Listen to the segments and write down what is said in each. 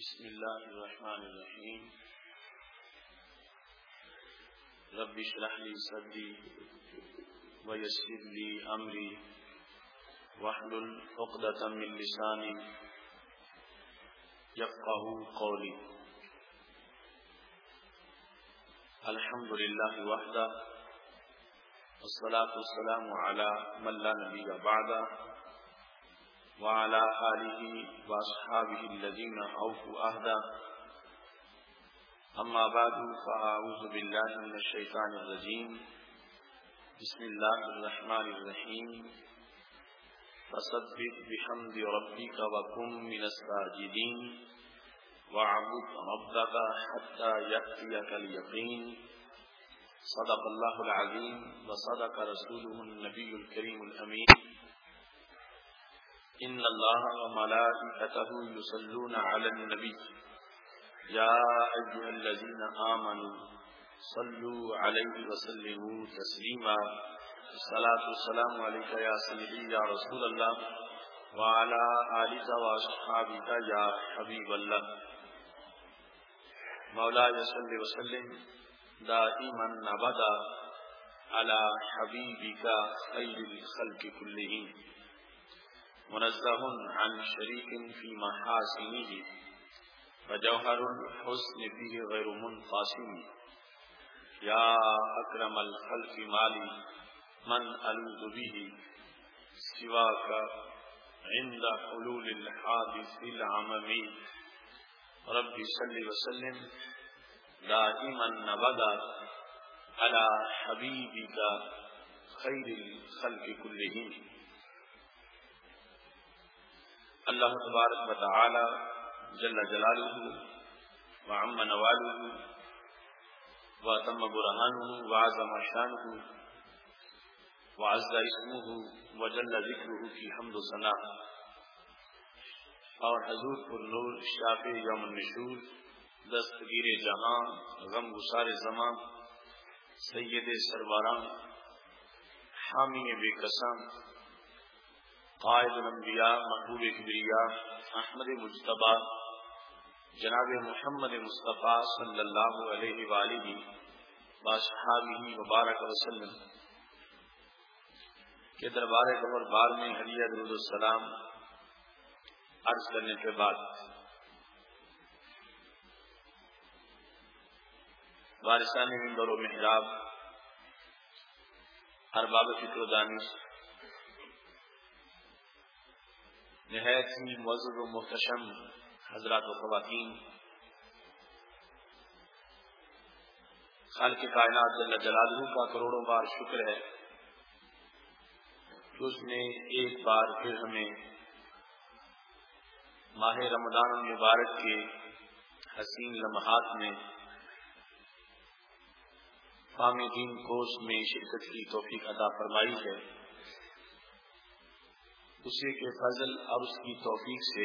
بسم اللہ الرحمن الرحیم رب اشرح لی صدری ویسر لی امری واحلل عقدۃ من لسانی یفقہوا قولی. الحمد للہ وحدہ والصلاة والسلام علی من لا نبی بعدہ وعلى آلہ واصحابہ الذین اوفوا عہدہ. اما بعد فاعوذ باللہ من الشیطان الرجیم. بسم اللہ الرحمن الرحیم. فسبح بحمد ربک وکن من الساجدین واعبد ربک حتی یأتیک الیقین. صدق اللہ العظیم وصدق رسولہ النبی الکریم الامین. ان اللہ وملائکتہ یصلون علی النبی یا ایھا الذین آمنوا صلوا علیہ وسلموا تسلیما. الصلاۃ والسلام علیک یا سیدی یا رسول اللہ وعلی آلک واصحابک یا حبیب اللہ. مولاي صل وسلم دائما ابدا علی حبیبک خیر الخلق کلهم منزہ عن شریک فی محاسنہ وجوہر الحسن فیہ غیر منقسم. یا اکرم الخلق مالی من الوذ بہ سواک عند حلول الحادث العمم. رب صل وسلم دائما ابدا علی حبیبک خیر الخلق کلهم. اللہ تبارک و تعالی جل جلالہ وعم نوالہ واتم برہانہ وعظم شانہ وعز اسمہ وجل ذکرہ کی حمد و ثنا. اور حضور پر نور شافع یوم النشور دستگیر جہاں غم گسار زماں سید سرواراں حامی بے قسم قائد الانبیاء محبوب کبریاء احمد مجتبی جناب محمد مصطفیٰ صلی اللہ علیہ وآلہ واصحابہ وبارک وسلم کے دربار قمر بار میں ہدیہ درود السلام عرض کرنے کے بعد وارثان منبر و محراب ارباب فکر و دانش نہایت ہی معزز و محتشم حضرات و خواتین، خالق کائنات جل جلالہ کا کروڑوں بار شکر ہے کہ اس نے ایک بار پھر ہمیں ماہ رمضان المبارک کے حسین لمحات میں فہم دین کورس میں شرکت کی توفیق عطا فرمائی ہے. اسی کے فضل اور اس کی توفیق سے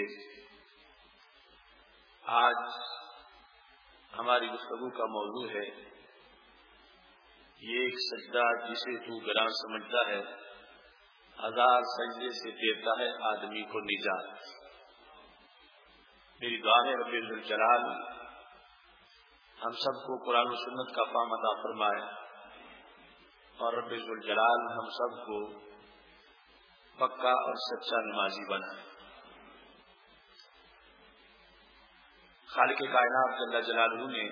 آج ہماری گفتگو کا موضوع ہے یہ ایک سجدہ جسے تو گراں سمجھتا ہے ہزار سجدے سے دیتا ہے آدمی کو نجات. میری دعا ہے رب ذوالجلال ہم سب کو قرآن و سنت کا فہم عطا فرمائے اور رب ذوالجلال ہم سب کو پکا اور سچا نمازی بنائے. خالق کائنات جل جلالہ نے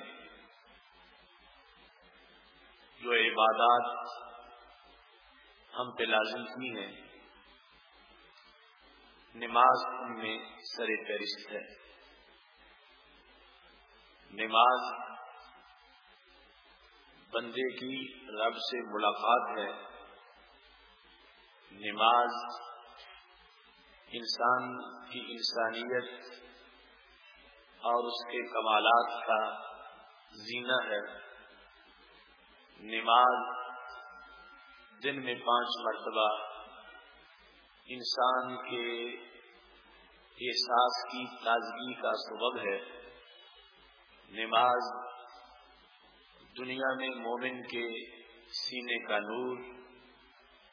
جو عبادات ہم پہ لازم کی ہیں نماز ان میں سر فہرست ہے. نماز بندے کی رب سے ملاقات ہے. نماز انسان کی انسانیت اور اس کے کمالات کا زینہ ہے. نماز دن میں 5 مرتبہ انسان کے احساس کی تازگی کا سبب ہے. نماز دنیا میں مومن کے سینے کا نور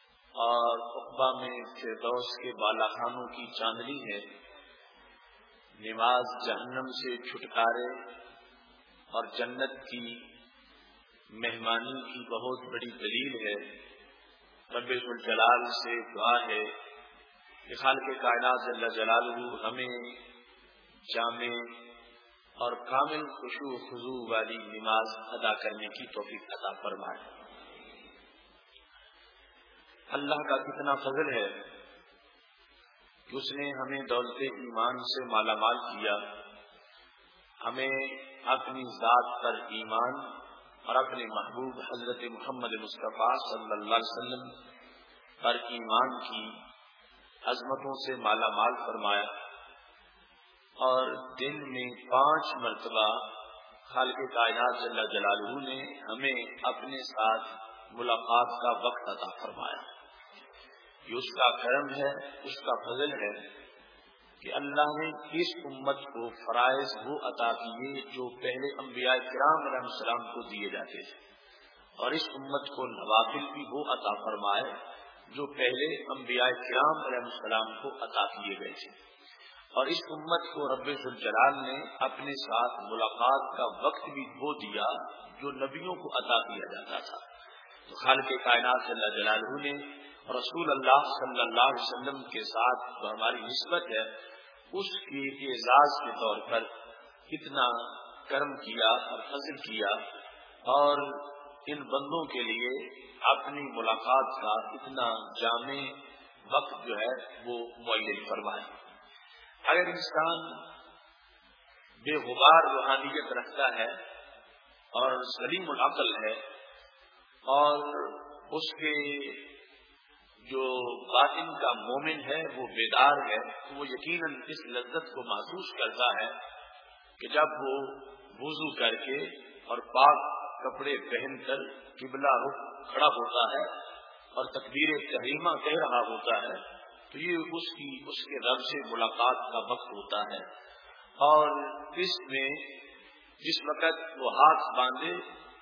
اور عقبہ میں فردوس کے بالا خانوں کی چاندنی ہے. نماز جہنم سے چھٹکارے اور جنت کی مہمانی کی بہت بڑی دلیل ہے۔ رب ذوالجلال سے دعا ہے کہ خالق کائنات جل جلالہ ہمیں جامع اور کامل خشوع و خضوع والی نماز ادا کرنے کی توفیق عطا فرمائے۔ اللہ کا کتنا فضل ہے کہ اس نے ہمیں دولت ایمان سے مالا مال کیا، ہمیں اپنی ذات پر ایمان اور اپنے محبوب حضرت محمد مصطفیٰ صلی اللہ علیہ وسلم پر ایمان کی عظمتوں سے مالا مال فرمایا، اور دن میں 5 مرتبہ خالق کائنات جل جلالہ نے ہمیں اپنے ساتھ ملاقات کا وقت عطا فرمایا۔ یہ اس کا کرم ہے، اس کا فضل ہے کہ اللہ نے اس امت کو فرائض وہ عطا کیے جو پہلے انبیاء کرام علیہ السلام کو دیے جاتے تھے، اور اس امت کو نوافل بھی وہ عطا فرمائے جو پہلے انبیاء کرام علیہ السلام کو عطا کیے گئے تھے، اور اس امت کو رب ذوالجلال نے اپنے ساتھ ملاقات کا وقت بھی وہ دیا جو نبیوں کو عطا کیا جاتا تھا۔ تو خالق کائنات جل جلالہ نے رسول اللہ صلی اللہ علیہ وسلم کے ساتھ جو ہماری نسبت ہے اس کے اعزاز کے طور پر کتنا کرم کیا اور فضل کیا، اور ان بندوں کے لیے اپنی ملاقات کا اتنا جامع وقت جو ہے وہ معین فرمایا۔ اگر انسان بے غبار روحانیت رکھتا ہے اور سلیم العقل ہے اور اس کے جو باطن کا مومن ہے وہ بیدار ہے، تو وہ یقیناً اس لذت کو محسوس کرتا ہے کہ جب وہ وضو کر کے اور پاک کپڑے پہن کر قبلہ رخ کھڑا ہوتا ہے اور تکبیر تحریمہ کہہ رہا ہوتا ہے، تو یہ اس کے رب سے ملاقات کا وقت ہوتا ہے۔ اور اس میں جس وقت وہ ہاتھ باندھے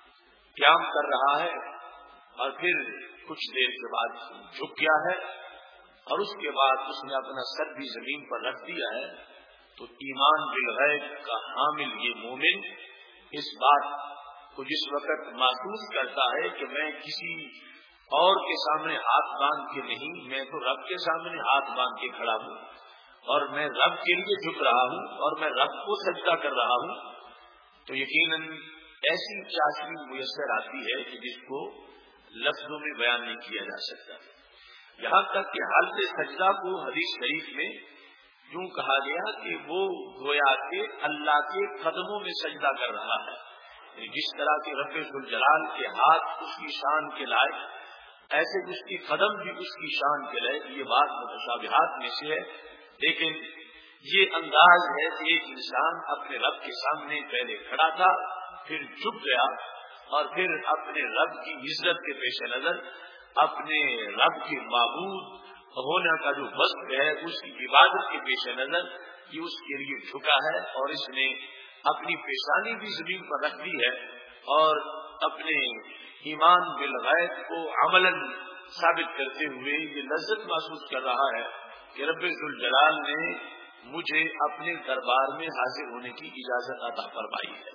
قیام کر رہا ہے اور پھر کچھ دیر کے بعد جھک گیا ہے اور اس کے بعد اس نے اپنا سر بھی زمین پر رکھ دیا ہے، تو ایمان بالغیب کا حامل یہ مومن اس بات کو جس وقت محسوس کرتا ہے کہ میں کسی اور کے سامنے ہاتھ باندھ کے نہیں، میں تو رب کے سامنے ہاتھ باندھ کے کھڑا ہوں اور میں رب کے لیے جھک رہا ہوں اور میں رب کو سجدہ کر رہا ہوں، تو یقیناً ایسی چاشنی میسر آتی ہے کہ جس کو لفظوں میں بیان نہیں کیا جا سکتا۔ یہاں تک کہ حالت سجدہ کو حدیث شریف میں یوں کہا گیا کہ وہ گویا کہ اللہ کے قدموں میں سجدہ کر رہا ہے، یعنی جس طرح کے رب ذوالجلال کے ہاتھ اس کی شان کے لائق، ایسے اس کی قدم بھی اس کی شان کے لائق۔ یہ بات متشابہات میں سے ہے، لیکن یہ انداز ہے کہ ایک انسان اپنے رب کے سامنے پہلے کھڑا تھا، پھر جھک گیا، اور پھر اپنے رب کی عزت کے پیش نظر اپنے رب کے معبود ہونے کا جو وصف ہے اس کی عبادت کے پیش نظر یہ اس کے لیے جھکا ہے، اور اس نے اپنی پیشانی بھی زمین پر رکھ دی ہے اور اپنے ایمان بالغیب کو عملاً ثابت کرتے ہوئے یہ لذت محسوس کر رہا ہے کہ رب ذوالجلال نے مجھے اپنے دربار میں حاضر ہونے کی اجازت عطا فرمائی ہے۔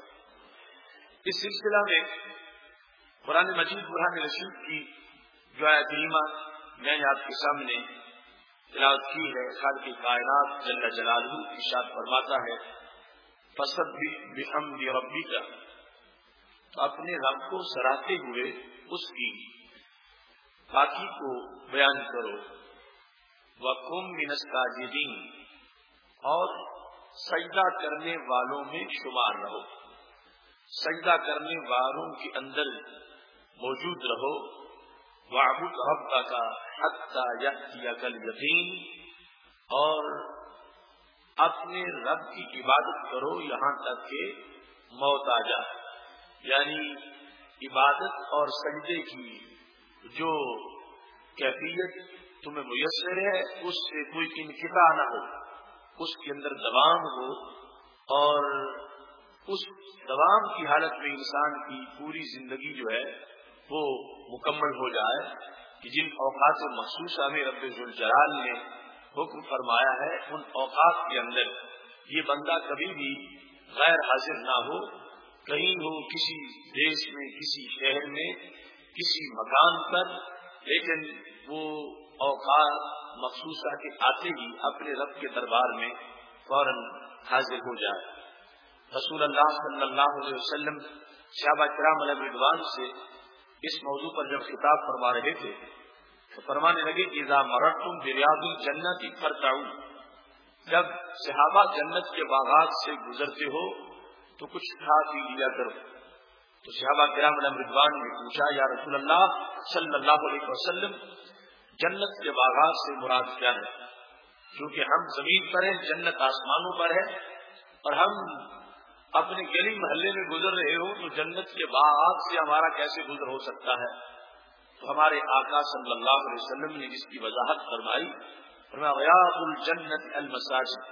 اس سلسلہ میں قرآن مجید برہان رشید کی جو آیت کریمہ میں نے آپ کے سامنے تلاوت کی ہے، خالق کائنات جل جلالہ ارشاد فرماتا ہے فسبح بحمد ربک، اپنے رب کو سراہتے ہوئے اس کی پاکی کو بیان کرو، وَقُم مِّنَ السَّاجِدِينَ، اور سجدہ کرنے والوں میں شمار رہو، سجدہ کرنے والوں کے اندر موجود رہو، وَاعْبُدْ رَبَّكَ حَتَّى يَأْتِيَكَ الْيَقِينُ، اور اپنے رب کی عبادت کرو یہاں تک کہ موت آ جائے، یعنی عبادت اور سجدے کی جو کیفیت تمہیں میسر ہے اس سے کوئی انقطاع نہ ہو، اس کے اندر دوام ہو، اور اس دوام کی حالت میں انسان کی پوری زندگی جو ہے وہ مکمل ہو جائے کہ جن اوقات مخصوصہ میں رب ذوالجلال نے حکم فرمایا ہے ان اوقات کے اندر یہ بندہ کبھی بھی غیر حاضر نہ ہو، کہیں ہو، کسی دیش میں، کسی شہر میں، کسی مکان پر، لیکن وہ اوقات مخصوصہ کے آتے ہی اپنے رب کے دربار میں فوراً حاضر ہو جائے۔ رسول اللہ صلی اللہ علیہ وسلم صحابہ کرام علیہ رضوان سے اس موضوع پر جب خطاب فرما رہے تھے تو فرمانے لگے کہ اذا مررتم بریاض الجنت فارتعوا، جب صحابہ جنت کے باغات سے گزرتے ہو تو کچھ کھا پی لیا کرو۔ تو صحابہ کرام علیہ رضوان نے پوچھا یا رسول اللہ صلی اللہ علیہ وسلم جنت کے باغات سے مراد کیا ہے؟ کیونکہ ہم زمین پر ہیں، جنت آسمانوں پر ہے، اور ہم اپنے گلی محلے میں گزر رہے ہو تو جنت کے باغات سے ہمارا کیسے گزر ہو سکتا ہے؟ تو ہمارے آقا صلی اللہ علیہ وسلم نے اس کی وضاحت فرمائی، فرمایا ریاض الجنت المساجد،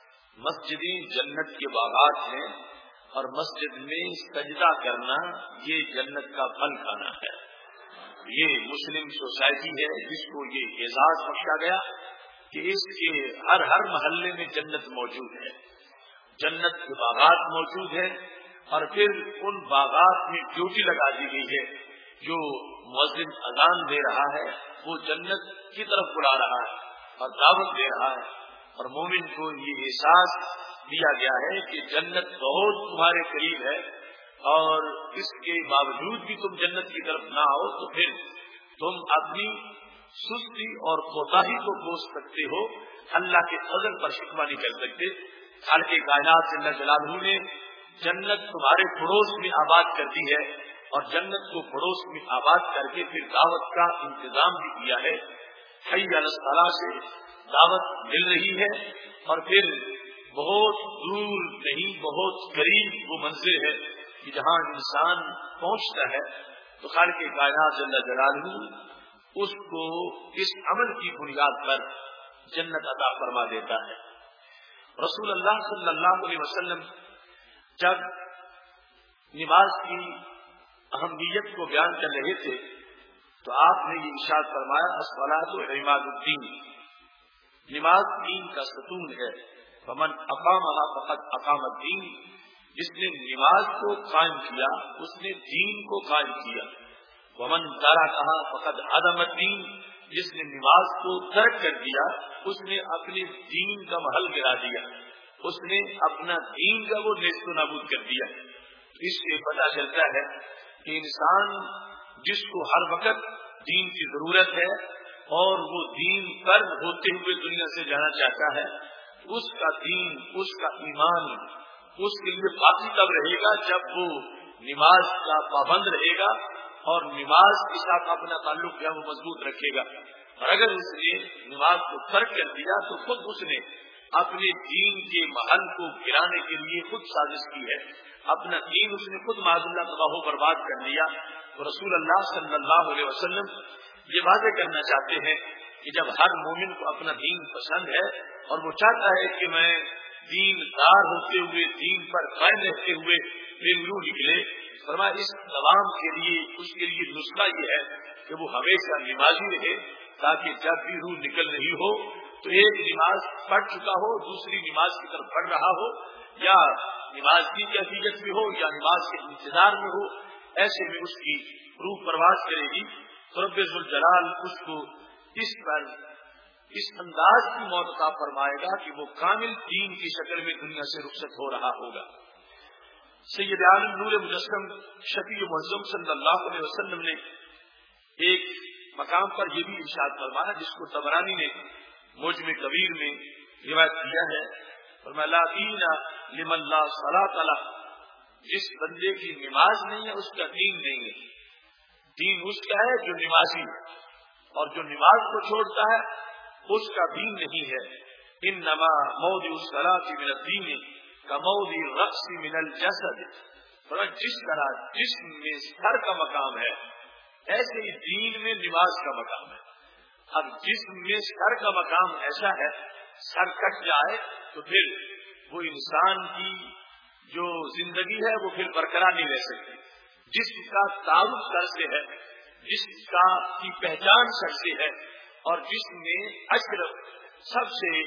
مسجدیں جنت کے باغات ہیں، اور مسجد میں سجدہ کرنا یہ جنت کا پھل کھانا ہے۔ یہ مسلم سوسائٹی ہے جس کو یہ اعزاز بخشا گیا کہ اس کے ہر محلے میں جنت موجود ہے، جنت کے باغات موجود ہیں، اور پھر ان باغات میں ڈیوٹی لگا دی گئی ہے، جو مؤذن اذان دے رہا ہے وہ جنت کی طرف بلا رہا ہے اور دعوت دے رہا ہے، اور مومن کو یہ احساس دیا گیا ہے کہ جنت بہت تمہارے قریب ہے، اور اس کے باوجود بھی تم جنت کی طرف نہ آؤ تو پھر تم اپنی سستی اور کوتاہی کو کوس سکتے ہو، اللہ کے فضل پر شکوہ نہیں کر سکتے۔ خالق کائنات جل جلالہ نے جنت تمہارے پڑوس میں آباد کر دی ہے، اور جنت کو پڑوس میں آباد کر کے پھر دعوت کا انتظام بھی کیا ہے۔ حی علی الصلاۃ سے دعوت مل رہی ہے، اور پھر بہت دور نہیں، بہت قریب وہ منزل ہے کہ جہاں انسان پہنچتا ہے تو خالق کائنات جل جلالہ اس کو اس عمل کی بنیاد پر جنت عطا فرما دیتا ہے۔ رسول اللہ صلی اللہ علیہ وسلم جب نماز کی اہمیت کو بیان کر رہے تھے تو آپ نے یہ ارشاد فرمایا الصلاۃ عماد الدین، نماز دین کا ستون ہے، فمن اقامها فقد اقام الدین، جس نے نماز کو قائم کیا اس نے دین کو قائم کیا، ومن ترکها فقد عدم الدین، جس نے نماز کو ترک کر دیا اس نے اپنے دین کا محل گرا دیا، اس نے اپنا دین کا وہ نیست و نابود کر دیا۔ اس سے پتہ چلتا ہے کہ انسان جس کو ہر وقت دین کی ضرورت ہے اور وہ دین پر ہوتے ہوئے دنیا سے جانا چاہتا ہے، اس کا دین، اس کا ایمان اس کے لیے باقی تب رہے گا جب وہ نماز کا پابند رہے گا اور نماز کے ساتھ اپنا تعلق جو ہے وہ مضبوط رکھے گا۔ اور اگر اس نے نماز کو ترک کر دیا تو خود اس نے اپنے دین کے محل کو گرانے کے لیے خود سازش کی ہے، اپنا دین اس نے خود معاذ اللہ تباہ و برباد کر دیا۔ تو رسول اللہ صلی اللہ علیہ وسلم یہ واضح کرنا چاہتے ہیں کہ جب ہر مومن کو اپنا دین پسند ہے اور وہ چاہتا ہے کہ میں دین دار ہوتے ہوئے دین پر قائم رہتے ہوئے بے روح نکلے، فرمایا اس دوام کے لیے اس کے لیے نسخہ یہ ہے کہ وہ ہمیشہ نمازی رہے، تاکہ جب بھی روح نکل رہی ہو تو ایک نماز پڑھ چکا ہو، دوسری نماز کی طرف پڑھ رہا ہو، یا نماز کی کیفیت میں ہو یا نماز کے انتظار میں ہو، ایسے میں اس کی روح پرواز کرے گی تو رب ذوالجلال اس کو اس انداز کی موت عطا فرمائے گا کہ وہ کامل دین کی شکل میں دنیا سے رخصت ہو رہا ہوگا۔ سید عالم نور مجسم شفیع معظم صلی اللہ علیہ وسلم نے ایک مقام پر یہ بھی ارشاد فرمایا جس کو طبرانی نے معجم کبیر میں روایت کیا ہے، فرمایا لا دین لمن لا صلاۃ لہ، جس بندے کی نماز نہیں ہے اس کا دین نہیں ہے۔ دین اس کا ہے جو نمازی ہے، اور جو نماز کو چھوڑتا ہے اس کا دین نہیں ہے۔ انما موضع الصلاۃ من الدین کموضع الرأس من الجسد، جس طرح جسم میں سر کا مقام ہے ایسے ہی دین میں نماز کا مقام ہے۔ اب جسم میں سر کا مقام ایسا ہے، سر کٹ جائے تو پھر وہ انسان کی جو زندگی ہے وہ پھر برقرار نہیں رہ سکتی۔ جسم کا تعارف سر سے ہے، جسم کی پہچان سر سے ہے، اور جسم میں اشرف سب سے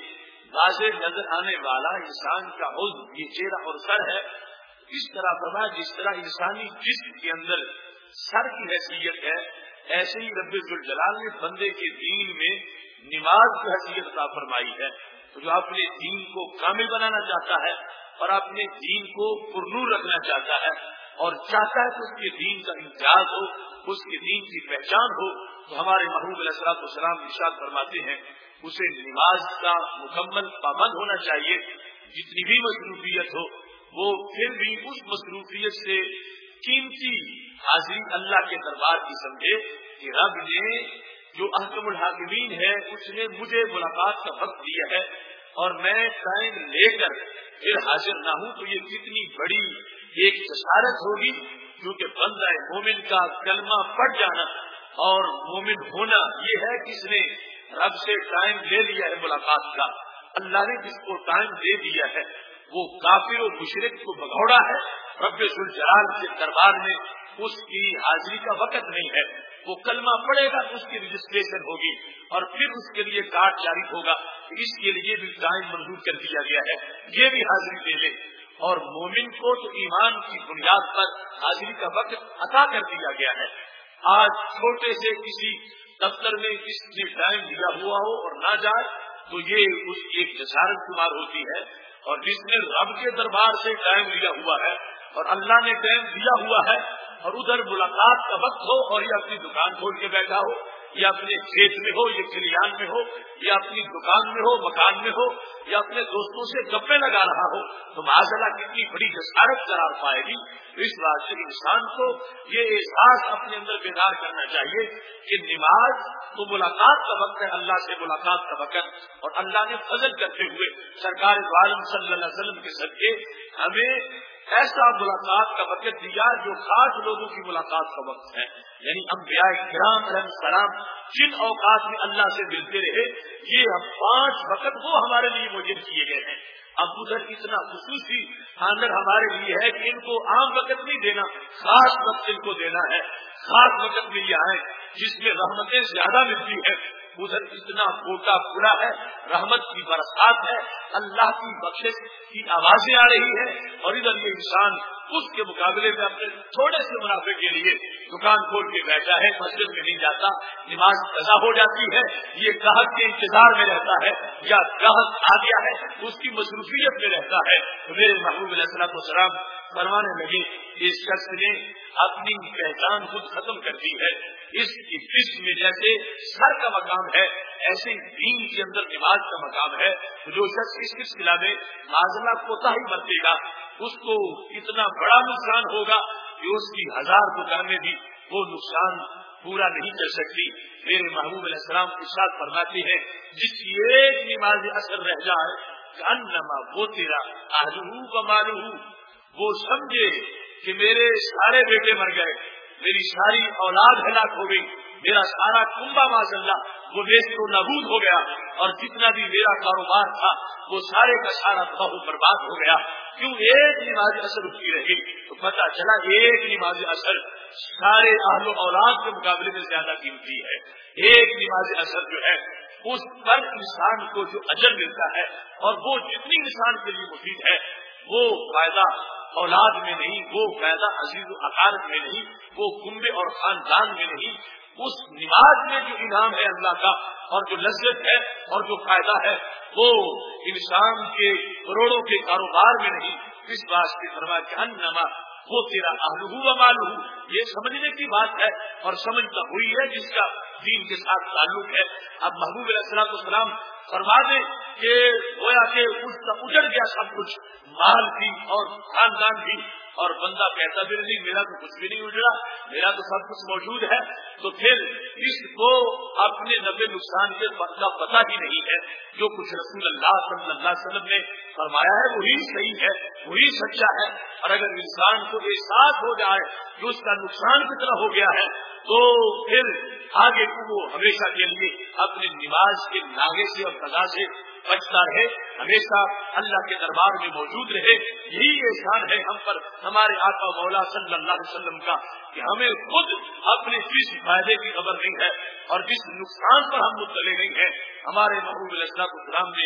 واضح نظر آنے والا انسان کا عضو یہ چہرہ اور سر ہے. اس طرح فرمایا جس طرح انسانی جسم کے اندر سر کی حیثیت ہے ایسے ہی رب ذوالجلال نے بندے کے دین میں نماز کی حیثیت عطا فرمائی ہے. تو جو اپنے دین کو کامل بنانا چاہتا ہے اور اپنے دین کو پرنور رکھنا چاہتا ہے اور چاہتا ہے کہ اس کے دین کا امتیاز ہو, اس کے دین کی پہچان ہو, تو ہمارے محبوب علیہ الصلوۃ والسلام ارشاد فرماتے ہیں اسے نماز کا مکمل پابند ہونا چاہیے. جتنی بھی مصروفیت ہو وہ پھر بھی اس مصروفیت سے قیمتی حاضری اللہ کے دربار کی سمجھے کہ رب نے جو احکم الحاکمین ہے اس نے مجھے ملاقات کا وقت دیا ہے اور میں ٹائم لے کر پھر حاضر نہ ہوں تو یہ کتنی بڑی ایک جسارت ہوگی. کیونکہ بندہ مومن کا کلمہ پڑھ جانا اور مومن ہونا یہ ہے کہ اس نے رب سے ٹائم لے لیا ہے ملاقات کا. اللہ نے جس کو ٹائم دے دیا ہے وہ کافر و مشرک کو بگوڑا ہے. رب ذوالجلال کے دربار میں اس کی حاضری کا وقت نہیں ہے. وہ کلمہ پڑھے گا تو اس کی رجسٹریشن ہوگی اور پھر اس کے لیے کارڈ جاری ہوگا. اس کے لیے بھی ٹائم منظور کر دیا گیا ہے, یہ بھی حاضری دے لے. اور مومن کو تو ایمان کی بنیاد پر حاضری کا وقت عطا کر دیا گیا ہے. آج چھوٹے سے کسی دفتر میں کس نے ٹائم دیا ہوا ہو اور نہ جائے تو یہ اس کی ایک جسارت شمار ہوتی ہے. اور جس نے رب کے دربار سے ٹائم لیا ہوا ہے اور اللہ نے ٹائم دیا ہوا ہے اور ادھر ملاقات کا وقت ہو اور یہ اپنی دکان کھول کے بیٹھا ہو یا اپنے کھیت میں ہو یا کھلیان میں ہو یا اپنی دکان میں ہو مکان میں ہو یا اپنے دوستوں سے گپے لگا رہا ہو تو معاذاللہ کتنی بڑی جسارت قرار پائے گی. اس بات سے انسان کو یہ احساس اپنے اندر بیدار کرنا چاہیے کہ نماز تو ملاقات کا وقت ہے, اللہ سے ملاقات کا وقت, اور اللہ نے فضل کرتے ہوئے سرکار دو عالم صلی اللہ علیہ وسلم کے صدقے ہمیں ایسا ملاقات کا وقت دیا جو خاص لوگوں کی ملاقات کا وقت ہے. یعنی انبیاء کرام علیہ السلام جن اوقات میں اللہ سے ملتے رہے یہ ہم 5 وقت وہ ہمارے لیے موجود کیے گئے ہیں. اب ادھر اتنا خصوصی آنر ہمارے لیے ہے کہ ان کو عام وقت نہیں دینا, خاص وقت ان کو دینا ہے. خاص وقت میں یہ آئے جس میں رحمتیں زیادہ ملتی ہے. ادھر اتنا کوٹا پورا ہے, رحمت کی برسات ہے, اللہ کی بخشش کی آوازیں آ رہی ہے, اور ادھر یہ انسان اس کے مقابلے میں اپنے تھوڑے سے منافع کے لیے دکان کھول کے بیٹھا ہے, مسجد میں نہیں جاتا, نماز قضا ہو جاتی ہے, یہ گاہک کے انتظار میں رہتا ہے یا گاہک آ گیا ہے اس کی مصروفیت میں رہتا ہے. میرے محبوب علیہ الصلوۃ والسلام فرمانے لگے اس شخص نے اپنی پہچان خود ختم کر دی ہے. اس کی جسم میں جیسے سر کا مقام ہے ایسے دین کے اندر نماز کا مقام ہے. جو شخص اس سلسلہ میں معذلہ کوتاہی برتے گا اس کو اتنا بڑا نقصان ہوگا کہ اس کی 1000 دکانیں بھی وہ نقصان پورا نہیں کر سکتی. میرے محبوب علیہ السلام ارشاد فرماتے ہیں جس کی ایک نماز اثر رہ جائے کأنما وہ تیرا اہلہ و مالہ, وہ سمجھے کہ میرے سارے بیٹے مر گئے, میری ساری اولاد ہلاک ہو گئی, میرا سارا کنبہ معاذاللہ وہ نیست و نابود ہو گیا, اور جتنا بھی میرا کاروبار تھا وہ سارے کا سارا تباہ و برباد ہو گیا. کیوں ایک نماز اثر اٹھتی رہی تو پتہ چلا ایک نماز اثر سارے اہل و اولاد کے مقابلے میں زیادہ قیمتی ہے. ایک نماز اثر جو ہے اس پر انسان کو جو اجر ملتا ہے اور وہ جتنی انسان کے لیے مفید ہے وہ فائدہ اولاد میں نہیں, وہ فائدہ عزیز و اقارب میں نہیں, وہ کنبے اور خاندان میں نہیں, اس نماز میں جو انعام ہے اللہ کا اور جو لذت ہے اور جو فائدہ ہے وہ انسان کے کروڑوں کے کاروبار میں نہیں. اس بات کی فرما کہ انما وہ تیرا اہلہ و مالہ, یہ سمجھنے کی بات ہے اور سمجھتا ہوئی ہے جس کا دین کے ساتھ تعلق ہے. اب محبوب علیہ الصلوۃ والسلام فرما دے کہ گویا کہ اس کا اجڑ گیا سب کچھ, مال بھی اور خاندان بھی, اور بندہ کہتا بھی نہیں میرا تو کچھ بھی نہیں اجڑا, میرا تو سب کچھ موجود ہے, تو پھر اس کو اپنے نفع نقصان کے کا پتہ ہی نہیں ہے. جو کچھ رسول اللہ صلی اللہ علیہ وسلم نے فرمایا ہے وہی صحیح ہے, وہی سچا ہے. اور اگر انسان کو احساس ہو جائے کہ اس کا نقصان کتنا ہو گیا ہے تو پھر آگے کو وہ ہمیشہ کے لیے اپنی نماز کے ناغے سے اور قضا سے بچتا رہے, ہمیشہ اللہ کے دربار میں موجود رہے. یہی احسان ہے ہم پر ہمارے آقا مولا صلی اللہ علیہ وسلم کا کہ ہمیں خود اپنے جس فائدے کی خبر نہیں ہے اور جس نقصان پر ہم مطلع نہیں ہے. ہمارے محبوب علیہ السلام نے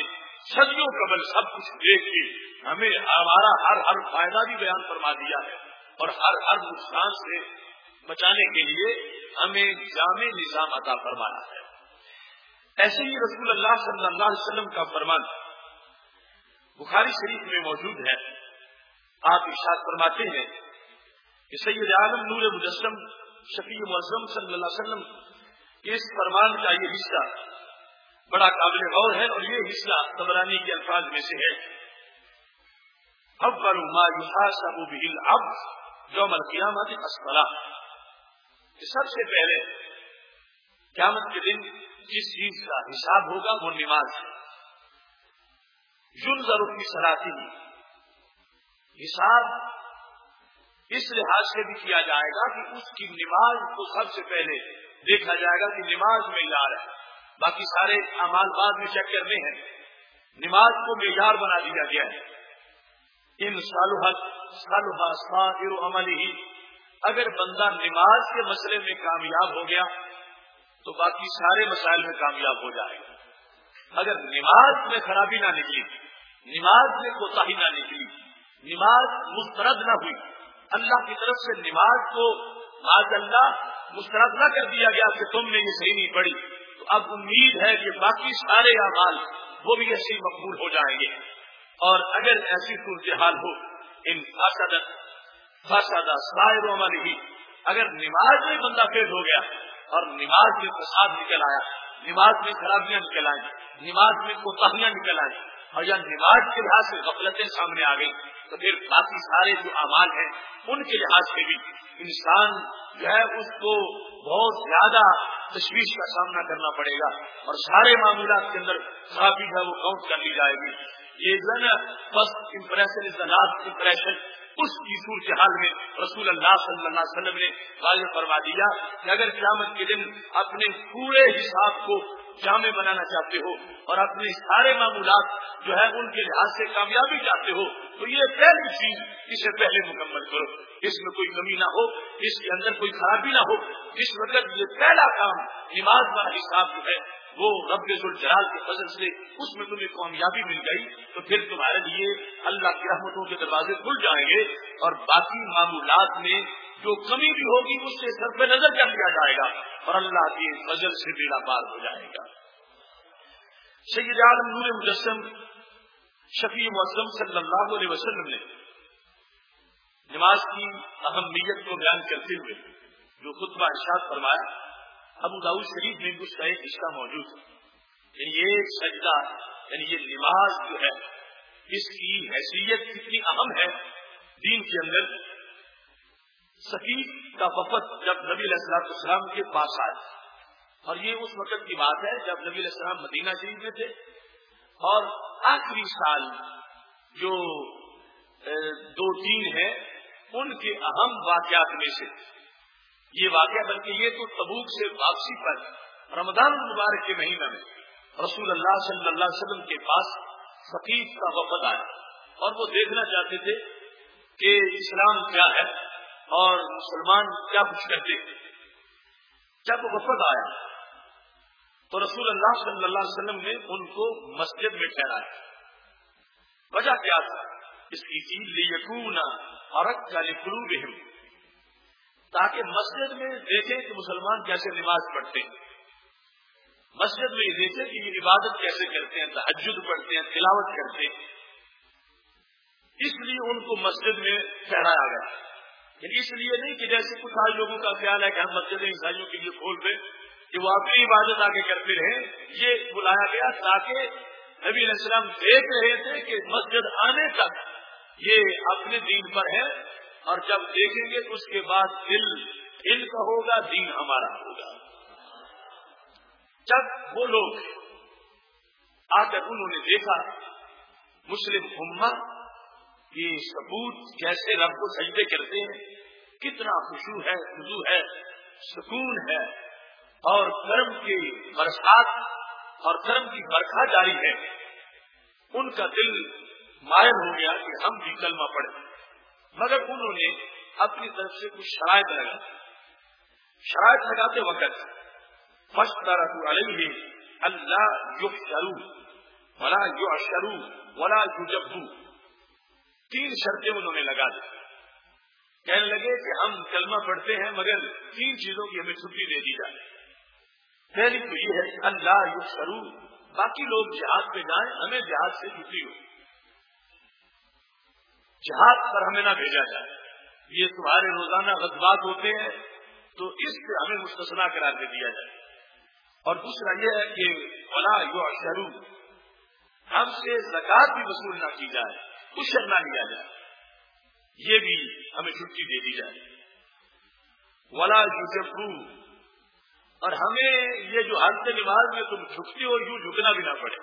صدیوں قبل سب کچھ دیکھ کے ہمیں ہمارا ہر فائدہ بھی بیان فرما دیا ہے اور ہر نقصان سے بچانے کے لیے ہمیں جامع نظام عطا فرمایا ہے. ایسے ہی رسول اللہ صلی اللہ علیہ وسلم کا فرمان بخاری شریف میں موجود ہے. آپ ارشاد فرماتے ہیں کہ سید عالم نور مجسم شفیع معظم صلی اللہ علیہ وسلم کے اس فرمان کا یہ حصہ بڑا قابل غور ہے اور یہ حصہ طبرانی کے الفاظ میں سے ہے. اول ما یحاسب به العبد یوم القیامۃ الصلاۃ، کہ سب سے پہلے قیامت کے دن جس چیز کا حساب ہوگا وہ نماز ہے. ينظر في صلاته، حساب اس لحاظ سے بھی کیا جائے گا کہ اس کی نماز کو سب سے پہلے دیکھا جائے گا کہ نماز معیار ہے. باقی سارے اعمال بعد میں چیک کرنے ہیں، نماز کو معیار بنا دیا گیا ہے. ان صلح سائر عمله، اگر بندہ نماز کے مسئلے میں کامیاب ہو گیا تو باقی سارے مسائل میں کامیاب ہو جائے گا. اگر نماز میں خرابی نہ نکلی، نماز میں کوتاہی نہ نکلی، نماز مسترد نہ ہوئی، اللہ کی طرف سے نماز کو معاذ اللہ مسترد نہ کر دیا گیا کہ تم نے یہ صحیح نہیں پڑھی، تو اب امید ہے کہ باقی سارے اعمال وہ بھی ایسے مقبول ہو جائیں گے. اور اگر ایسی صورتحال ہو ان فسد سائر عمله، اگر نماز میں بندہ فیل ہو گیا اور نماز میں فساد نکل آیا، نماز میں خرابیاں نکل آئی، نماز میں کوتاہیاں نکل آئی اور یا نماز کے لحاظ سے غفلتیں سامنے آ گئی، تو پھر باقی سارے جو اعمال ہیں ان کے لحاظ سے بھی انسان جو ہے اس کو بہت زیادہ تشویش کا سامنا کرنا پڑے گا اور سارے معاملات کے اندر خرابی ہے وہ کاؤنٹ کر لی جائے گی. یہ first impression is the last impression, اس کی صورتحال میں رسول اللہ صلی اللہ علیہ وسلم نے واضح فرما دیا کہ اگر قیامت کے دن اپنے پورے حساب کو جامع بنانا چاہتے ہو اور اپنے سارے معمولات جو ہے ان کے لحاظ سے کامیابی چاہتے ہو تو یہ پہلی چیز اسے پہلے مکمل کرو، اس میں کوئی کمی نہ ہو، اس کے اندر کوئی خرابی نہ ہو. اس وقت یہ پہلا کام نماز والا حساب جو ہے وہ رب ذوالجلال کے فضل سے اس میں تمہیں کامیابی مل گئی تو پھر تمہارے لیے اللہ کی رحمتوں کے دروازے کھل جائیں گے اور باقی معمولات میں جو کمی بھی ہوگی اس سے صرف نظر کر لیا جائے گا اور اللہ کے فضل سے بیڑا پار ہو جائے گا. سید عالم نور مجسم شفیع معظم صلی اللہ علیہ وسلم نے نماز کی اہمیت کو بیان کرتے ہوئے جو خطبہ ارشاد فرمایا، ابو داؤد شریف میں اس کا ایک حصہ موجود ہے. یعنی یہ سجدہ، یعنی یہ نماز جو ہے اس کی حیثیت کتنی اہم ہے دین کے اندر. ثقیف کا وفد جب نبی علیہ السلام کے پاس آئے، اور یہ اس وقت کی بات ہے جب نبی علیہ السلام مدینہ شریف میں تھے اور آخری سال جو 2-3 ہیں ان کے اہم واقعات میں سے یہ واقعہ، بلکہ یہ تو تبوک سے واپسی پر رمضان المبارک کے مہینہ میں رسول اللہ صلی اللہ علیہ وسلم کے پاس ثقیف کا وفد آیا اور وہ دیکھنا چاہتے تھے کہ اسلام کیا ہے اور مسلمان کیا کچھ کرتے ہیں. جب وفد آیا تو رسول اللہ صلی اللہ علیہ وسلم نے ان کو مسجد میں ٹھہرایا. وجہ کیا تھا اس کی تھی؟ لیکون ارق لقلوبہم، تاکہ مسجد میں دیکھیں کہ مسلمان کیسے نماز پڑھتے ہیں، مسجد میں یہ دیکھیں کہ یہ عبادت کیسے کرتے ہیں، تہجد پڑھتے ہیں، تلاوت کرتے ہیں. اس لیے ان کو مسجد میں ٹھہرایا گیا. اس لیے نہیں کہ جیسے کچھ آج لوگوں کا خیال ہے کہ ہم مسجد عیسائیوں کے لیے کھول دیں کہ وہ اپنی عبادت آگے کرتے رہیں. یہ بلایا گیا تاکہ نبی علیہ السلام دیکھ رہے تھے کہ مسجد آنے تک یہ اپنے دین پر ہے اور جب دیکھیں گے تو اس کے بعد دل ان کا ہوگا، دین ہمارا ہوگا. جب وہ لوگ آ کر انہوں نے دیکھا مسلم امت یہ ثبوت کیسے رب کو سجدے کرتے ہیں، کتنا خشوع ہے، خضوع ہے، سکون ہے اور کرم کی برسات اور کرم کی برکھا جاری ہے، ان کا دل مائل ہو گیا کہ ہم بھی کلمہ پڑھیں. مگر انہوں نے اپنی طرف سے کچھ شرائط لگاتے وقت فاشترطوا علیہ اللہ یحشروا، ولا یعشروا ولا یجبوا، 3 شرطیں انہوں نے لگا دی. کہنے لگے کہ ہم کلمہ پڑھتے ہیں مگر 3 چیزوں کی ہمیں چھٹی دے دی جائے. پہلی تو یہ ہے کہ اللہ یعشروا، باقی لوگ جہاد پہ جائیں، ہمیں جہاد سے چھٹی ہو، جہاد پر ہمیں نہ بھیجا جائے. یہ تمہارے روزانہ غزوات ہوتے ہیں تو اس سے ہمیں مستثنا قرار دے دیا جائے. اور دوسرا یہ ہے کہ ولا یعشروا، ہم سے زکات بھی وصول نہ کی جائے، عشر نہ لیا جائے، یہ بھی ہمیں چھٹی دے دی جائے. ولا یجبوا، اور ہمیں یہ جو حد نماز میں تم جھکتے ہو یوں جھکنا بھی نہ پڑے،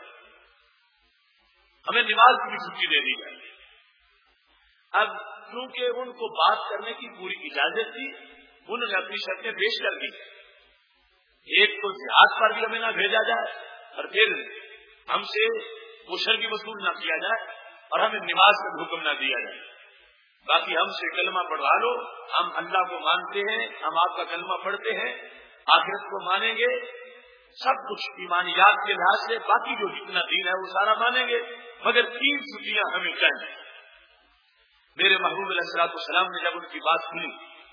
ہمیں نماز کی بھی چھٹی دے دی جائے. اب کیونکہ ان کو بات کرنے کی پوری اجازت تھی، انہوں نے اپنی شرطیں پیش کر دی. ایک تو جہاد پر بھی ہمیں نہ بھیجا جائے، اور پھر ہم سے عشر بھی وصول نہ کیا جائے، اور ہمیں نماز کا حکم نہ دیا جائے. باقی ہم سے کلمہ پڑھوا لو، ہم اللہ کو مانتے ہیں، ہم آپ کا کلمہ پڑھتے ہیں، آخرت کو مانیں گے، سب کچھ ایمانیات کے لحاظ سے باقی جو جتنا دین ہے وہ سارا مانیں گے، مگر 3 چھٹیاں ہمیں چاہیے. میرے محبوب علیہ الصلوۃ والسلام نے جب ان کی بات سنی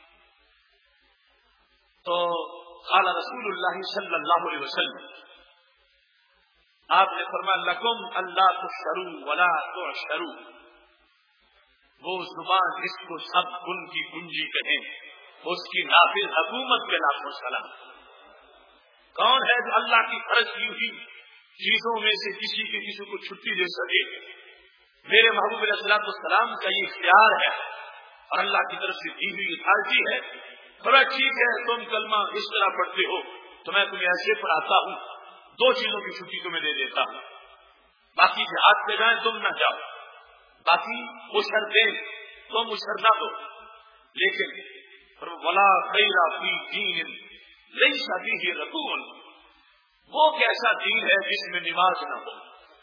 تو قال رسول اللہ صلی اللہ علیہ وسلم، آپ نے فرمایا لکم اللہ تشروا ولا تعشروا. وہ زبان جس کو سب ان کی کنجی کہیں، اس کی نافذ حکومت کے لاکھوں سلام. کون ہے جو اللہ کی فرض کی ہوئی چیزوں میں سے کسی کو چھٹی دے سکے؟ میرے محبوب علیہ الصلوۃ والسلام کا یہ اختیار ہے اور اللہ کی طرف سے دی ہوئی اتھارٹی ہے. بڑا ٹھیک ہے، تم کلمہ اس طرح پڑھتے ہو تو میں تمہیں ایسے پڑھاتا ہوں، 2 چیزوں کی چھٹی تمہیں دے دیتا ہوں. باقی جہاد پہ جائیں تم نہ جاؤ، باقی عشر دیں تم عشر نہ دو. لیکن ولا خیر فی دین لیس فیہ رکوع، وہ کیسا دین ہے جس میں نماز نہ ہو.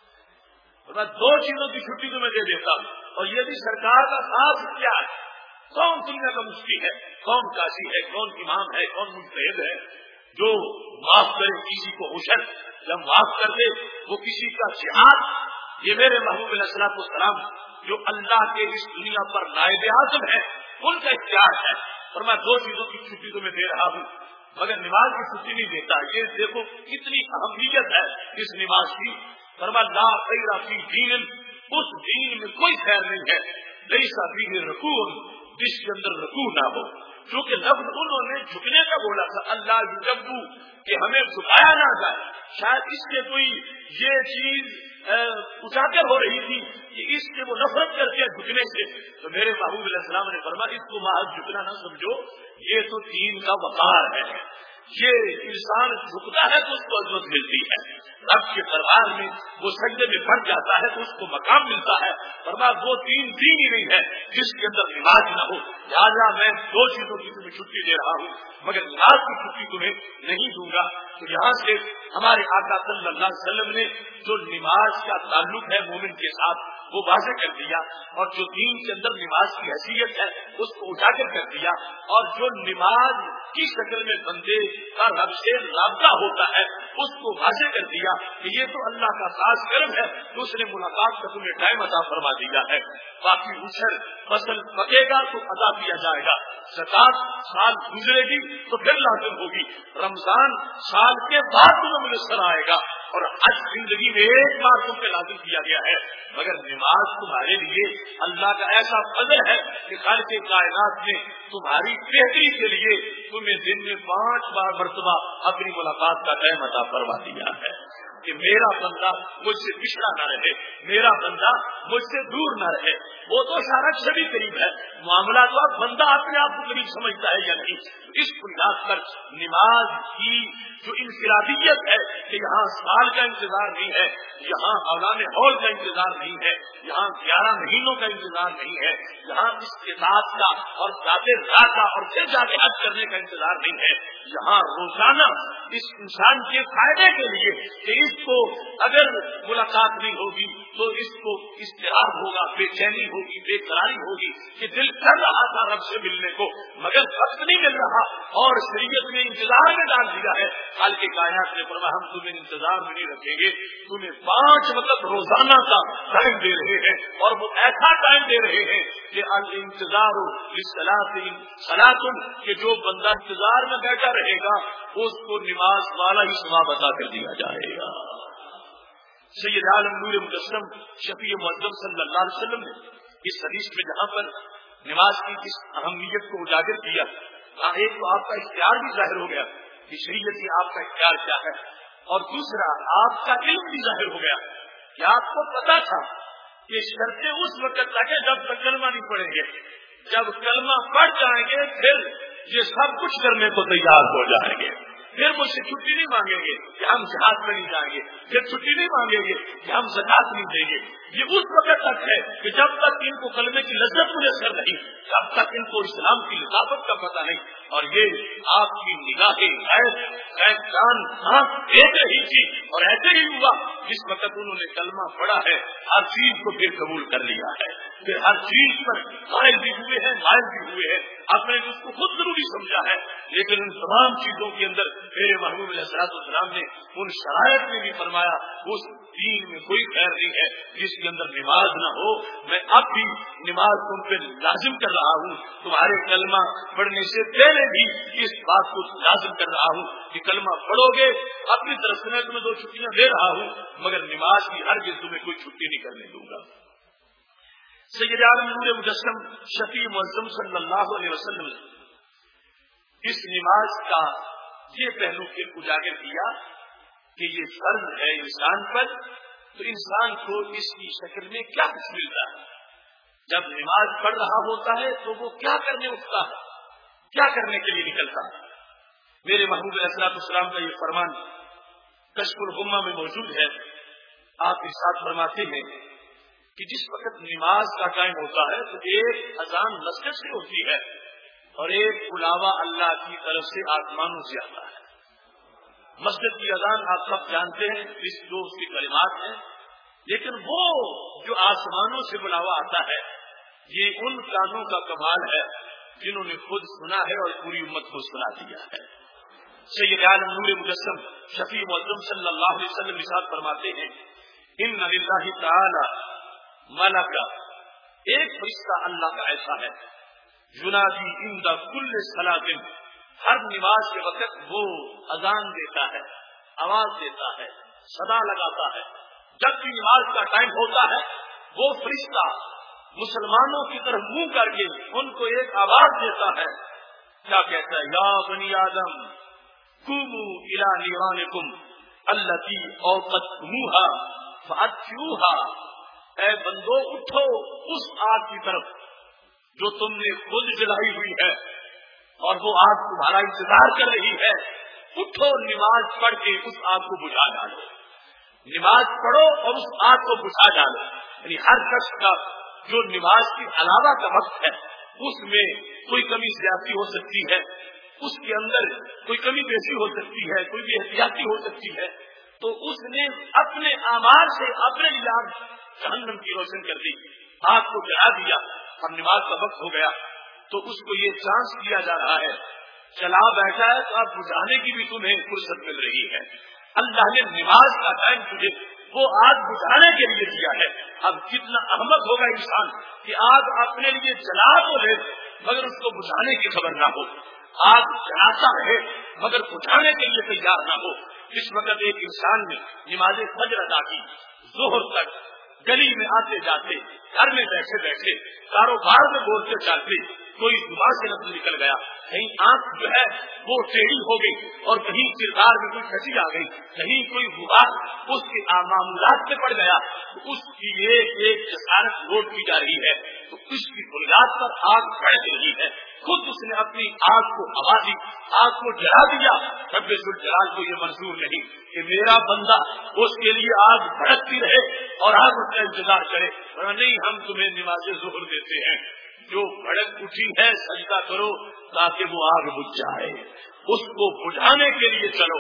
میں 2 چیزوں کی چھٹی تمہیں دے دیتا ہوں، اور یہ بھی سرکار کا خاص اختیار ہے. کون دنیا کا مفتی ہے، کون قاضی ہے، کون امام ہے، کون مجتہد ہے جو معاف کرے کسی کو عشر، جب معاف کر دے وہ کسی کا جہاد. یہ میرے محبوب علیہ الصلوۃ والسلام جو اللہ کے اس دنیا پر نائب اعظم ہے، ان کا اختیار ہے. اور میں 2 چیزوں کی چھٹی تمہیں دے رہا ہوں مگر نماز کی چھٹی نہیں دیتا. یہ دیکھو کتنی اہمیت ہے اس نماز کی. فرمایا لا خیر فی دین، اس دین میں کوئی خیر نہیں ہے لیس فیہ رکوع، جس کے اندر رکوع نہ ہو. کیونکہ لفظ انہوں نے جھکنے کا بولا تھا، اللہ یجبوا، کہ ہمیں جھکایا نہ جائے. شاید اس سے کوئی یہ چیز اجاگر ہو رہی تھی کہ اس سے وہ نفرت کرتے ہیں جھکنے سے. تو میرے محبوب علیہ السلام نے فرمایا اس کو محض جھکنا نہ سمجھو، یہ تو دین کا وقار ہے. یہ انسان جھکتا ہے تو اس کو عزت ملتی ہے، رب کے دربار میں وہ سجدے میں پڑ جاتا ہے تو اس کو مقام ملتا ہے. فرمایا وہ دین ہی نہیں ہے جس کے اندر نماز نہ ہو. لہٰذا میں 2 چیزوں کی تمہیں چھٹی دے رہا ہوں مگر نماز کی چھٹی تمہیں نہیں دوں گا. تو یہاں سے ہمارے آقا صلی اللہ علیہ وسلم نے جو نماز کا تعلق ہے مومن کے ساتھ وہ واضح کر دیا، اور جو دین کے اندر نماز کی حیثیت ہے اس کو اجاگر کر دیا، اور جو نماز کی شکل میں بندے کا رب سے رابطہ ہوتا ہے اس کو واضح کر دیا کہ یہ تو اللہ کا خاص کرم ہے، دوسرے ملاقات کا تمہیں ٹائم عطا فرما دیا ہے. باقی عشر فصل پکے گا تو ادا کیا جائے گا، زکات سال گزرے گی تو پھر لازم ہوگی، رمضان سال کے بعد تمہیں میسر آئے گا، اور حج زندگی میں ایک بار تم پہ لازم کیا گیا ہے. مگر نماز تمہارے لیے اللہ کا ایسا فضل ہے کہ خالق کائنات نے تمہاری بہتری کے لیے تمہیں دن میں 5 بار مرتبہ اپنی ملاقات کا ٹائم عطا فرما دیا ہے کہ میرا بندہ مجھ سے پچھڑا نہ رہے، میرا بندہ مجھ سے دور نہ رہے. وہ تو سارا شبھی قریب ہے، معاملہ تو بندہ اپنے آپ کو قریب سمجھتا ہے یا نہیں. اس بنیاد پر نماز کی جو انفرادیت ہے کہ یہاں سال کا انتظار نہیں ہے، یہاں اولان ہال کا انتظار نہیں ہے، یہاں 11 مہینوں کا انتظار نہیں ہے، یہاں استطاعت کا اور ذات کا اور پھر جا کے حج کرنے کا انتظار نہیں ہے. یہاں روزانہ اس انسان کے فائدے کے لیے کہ اس کو اگر ملاقات نہیں ہوگی تو اس کو اضطراب ہوگا، بے چینی ہوگی، بے قراری ہوگی کہ دل کر رہا تھا رب سے ملنے کو مگر وقت نہیں مل رہا، اور شریعت نے انتظار میں ڈال دیا ہے۔ خالق کائنات نے فرمایا ہم تمہیں انتظار میں نہیں رکھیں گے، تمہیں 5 وقت روزانہ کا ٹائم دے رہے ہیں، اور وہ ایسا ٹائم دے رہے ہیں کہ الانتظار للصلاۃ کہ جو بندہ انتظار میں بیٹھا رہے گا اس کو نماز والا ہی ثواب عطا کر دیا جائے گا۔ سید عالم نور مجسم شفیع معظم صلی اللہ علیہ وسلم نے اس حدیث میں جہاں پر نماز کی اس اہمیت کو اجاگر کیا، ایک تو آپ کا اختیار بھی ظاہر ہو گیا کہ شریعت کی آپ کا اختیار کیا ہے، اور دوسرا آپ کا علم بھی ظاہر ہو گیا کہ آپ کو پتا تھا کہ شرطیں اس وقت تک ہے جب تک کلمہ نہیں پڑھیں گے، جب کلمہ پڑھ جائیں گے پھر یہ سب کچھ کرنے کو تیار ہو جائیں گے، پھر مجھ سے چھٹی نہیں مانگیں گے کہ ہم جہاد میں نہیں جائیں گے، پھر چھٹی نہیں مانگیں گے کہ ہم زکات نہیں دیں گے۔ یہ اس وقت تک ہے کہ جب تک ان کو کلمے کی لذت میسر نہیں، جب تک ان کو اسلام کی لطافت کا پتہ نہیں، اور یہ آپ کی نگاہیں جان آنکھ دیکھ رہی تھی، اور ایسے ہی ہوا جس وقت انہوں نے کلمہ پڑھا ہے ہر چیز کو پھر قبول کر لیا ہے، پھر ہر چیز پر قائل بھی ہوئے ہیں، مائل بھی ہوئے ہیں، آپ نے اس کو خود ضروری سمجھا ہے، لیکن ان تمام چیزوں کے اندر میرے محبوب علیہ الصلوۃ والسلام نے ان شرائط میں بھی فرمایا اس دین میں کوئی خیر نہیں ہے جس کے اندر نماز نہ ہو۔ میں اب بھی نماز تم پہ لازم کر رہا ہوں، تمہارے کلمہ پڑھنے سے پہلے بھی اس بات کو لازم کر رہا ہوں کہ کلمہ پڑھو گے، اپنی طرف سے میں تمہیں 2 چھٹیاں دے رہا ہوں مگر نماز کی ہرگز تمہیں کوئی چھٹی نہیں کرنے دوں گا۔ سید عالم نور مجسم شفیع معظم صلی اللہ علیہ وسلم نے اس نماز کا یہ پہلو پھر اجاگر کیا کہ یہ فرض ہے انسان پر، تو انسان کو اس کی شکل میں کیا کچھ ملتا ہے، جب نماز پڑھ رہا ہوتا ہے تو وہ کیا کرنے اٹھتا ہے، کیا کرنے کے لیے نکلتا ہے۔ میرے محبوب علیہ الصلوۃ والسلام کا یہ فرمان کشف الغمہ میں موجود ہے، آپ ارشاد فرماتے ہیں کہ جس وقت نماز کا ٹائم ہوتا ہے تو ایک اذان مسجد سے ہوتی ہے اور ایک بلاوا اللہ کی طرف سے آسمانوں سے آتا ہے۔ مسجد کی اذان آپ سب جانتے ہیں، اس کی کلمات ہیں، لیکن وہ جو آسمانوں سے بلاوا آتا ہے یہ ان کانوں کا کمال ہے جنہوں نے خود سنا ہے اور پوری امت کو سنا دیا ہے۔ سید عالم نور مجسم شفیع معظم صلی اللہ علیہ وسلم ارشاد فرماتے ہیں ان للہ تعالی ملکا، ایک فرشتہ اللہ کا ایسا ہے ینادی عند کل صلاۃ، ہر نماز کے وقت وہ اذان دیتا ہے، آواز دیتا ہے، صدا لگاتا ہے۔ جب بھی نماز کا ٹائم ہوتا ہے وہ فرشتہ مسلمانوں کی طرف منہ کر کے ان کو ایک آواز دیتا ہے، کیا کہتا ہے؟ یا بنی آدم قوموا الی نیرانکم التی اوقدتموها فاطفئوها، اے بندو اٹھو اس آگ کی طرف جو تم نے خود جلائی ہوئی ہے اور وہ آگ تمہارا انتظار کر رہی ہے، اٹھو نماز پڑھ کے اس آگ کو بجھا ڈالو، نماز پڑھو اور اس آگ کو بجھا ڈالو۔ یعنی ہر شخص کا جو نماز کے علاوہ کا وقت ہے اس میں کوئی کمی زیادتی ہو سکتی ہے، اس کے اندر کوئی کمی بیشی ہو سکتی ہے، کوئی بھی احتیاطی ہو سکتی ہے، تو اس نے اپنے اعمال سے اپنے علاج جہنم کی روشن کر دی، آگ کو جلا دیا اور نماز کا وقت ہو گیا تو اس کو یہ چانس دیا جا رہا ہے چلا بیٹھا ہے تو اب بجھانے کی بھی تمہیں فرصت مل رہی ہے۔ اللہ نے نماز کا ٹائم تجھے وہ آگ بجھانے کے لیے دیا ہے۔ اب کتنا احمق ہوگا انسان کہ آگ اپنے لیے جلا تو لے مگر اس کو بجھانے کی خبر نہ ہو، آگ جلاتا رہے مگر بجھانے کے لیے تیار نہ ہو۔ اس وقت ایک انسان نے نماز فجر ادا کی، ظہر تک گلی میں آتے جاتے، گھر میں بیٹھے بیٹھے، کاروبار میں بولتے چلتے کوئی زبان سے لفظ نکل گیا، کہیں آنکھ جو ہے وہ ٹیڑھی ہو گئی اور کہیں کردار میں کوئی کھٹی آ گئی، کہیں کوئی غبار اس کے معمولات سے پڑ گیا تو اس کی ایک جسارت لوٹ کی جا رہی ہے، تو اس کی بنیاد پر آگ بھڑک رہی ہے، خود اس نے اپنی آگ کو ہوا دی، آگ کو جلا دیا۔ رب ذوالجلال کو یہ منظور نہیں کہ میرا بندہ اس کے لیے آگ بھڑکتی رہے اور آگ اس کا انتظار کرے، نہیں ہم تمہیں نماز ظہر دیتے ہیں، جو بھڑک اٹھی ہے سجدہ کرو تاکہ وہ آگ بجھ جائے، اس کو بجھانے کے لیے چلو۔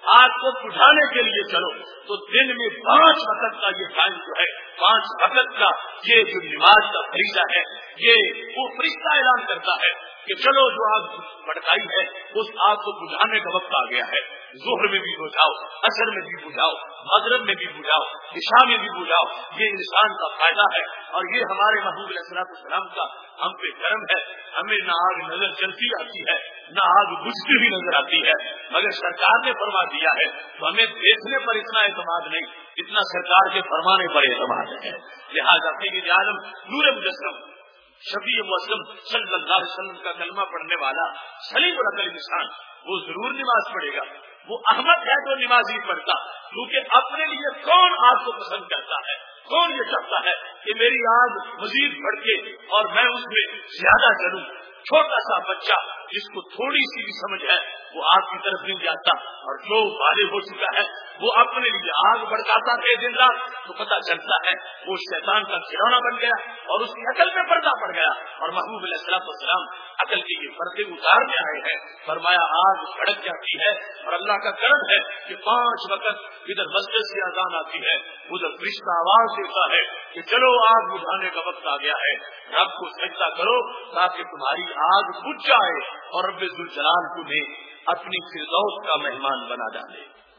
آگ کو بجھانے کے لیے چلو تو دن میں 5 وقت کا یہ ٹائم جو ہے 5 وقت کا یہ جو نماز کا فریضہ ہے یہ وہ فرشتہ اعلان کرتا ہے کہ چلو جو آگ بھڑکائی ہے اس آگ کو بجھانے کا وقت آ گیا ہے. ظہر میں بھی بجھاؤ, عصر میں بھی بجھاؤ, مغرب میں بھی بجھاؤ, عشاء میں بھی بجھاؤ. یہ انسان کا فائدہ ہے اور یہ ہمارے محبوب علیہ السلام کا ہم پہ کرم ہے. ہمیں نہ آگ نظر چلتی آتی ہے نہ آگ بجھتی بھی نظر آتی ہے, مگر سرکار نے فرما دیا ہے تو ہمیں دیکھنے پر اتنا اعتماد نہیں اتنا سرکار کے فرمانے پر اعتماد ہے. لہٰذا سید عالم نور مجسم شفیع معظم صلی اللہ علیہ وسلم کا کلمہ پڑھنے والا سلیم العقل انسان وہ ضرور نماز پڑھے گا. وہ احمد ہے جو نماز نہیں پڑھتا, کیونکہ اپنے لیے کون آگ کو پسند کرتا ہے, کون یہ چاہتا ہے کہ میری آگ مزید بڑھ کے اور میں اس میں زیادہ چلوں. چھوٹا سا بچہ جس کو تھوڑی سی بھی سمجھ ہے وہ آگ کی طرف نہیں جاتا, اور جو بالغ ہو چکا ہے وہ اپنے لیے آگ بڑھاتا ہے دن رات, تو پتہ چلتا ہے وہ شیطان کا کھلونا بن گیا اور اس کی عقل میں پردہ پڑ گیا. اور محبوب علیہ السلام عقل کے یہ پردے اتارنے آئے ہیں. فرمایا آگ بھڑک جاتی ہے اور اللہ کا کرم ہے کہ 5 وقت ادھر مسجد سے اذان آتی ہے ادھر فرشتہ آواز دیتا ہے کہ چلو آگ بجھانے کا وقت آ گیا ہے. رب کو سجدہ کرو تاکہ تمہاری آگ بجھ جائے اور رب ذوالجلال تمہیں اپنی فردوس کا مہمان بنا ڈالے.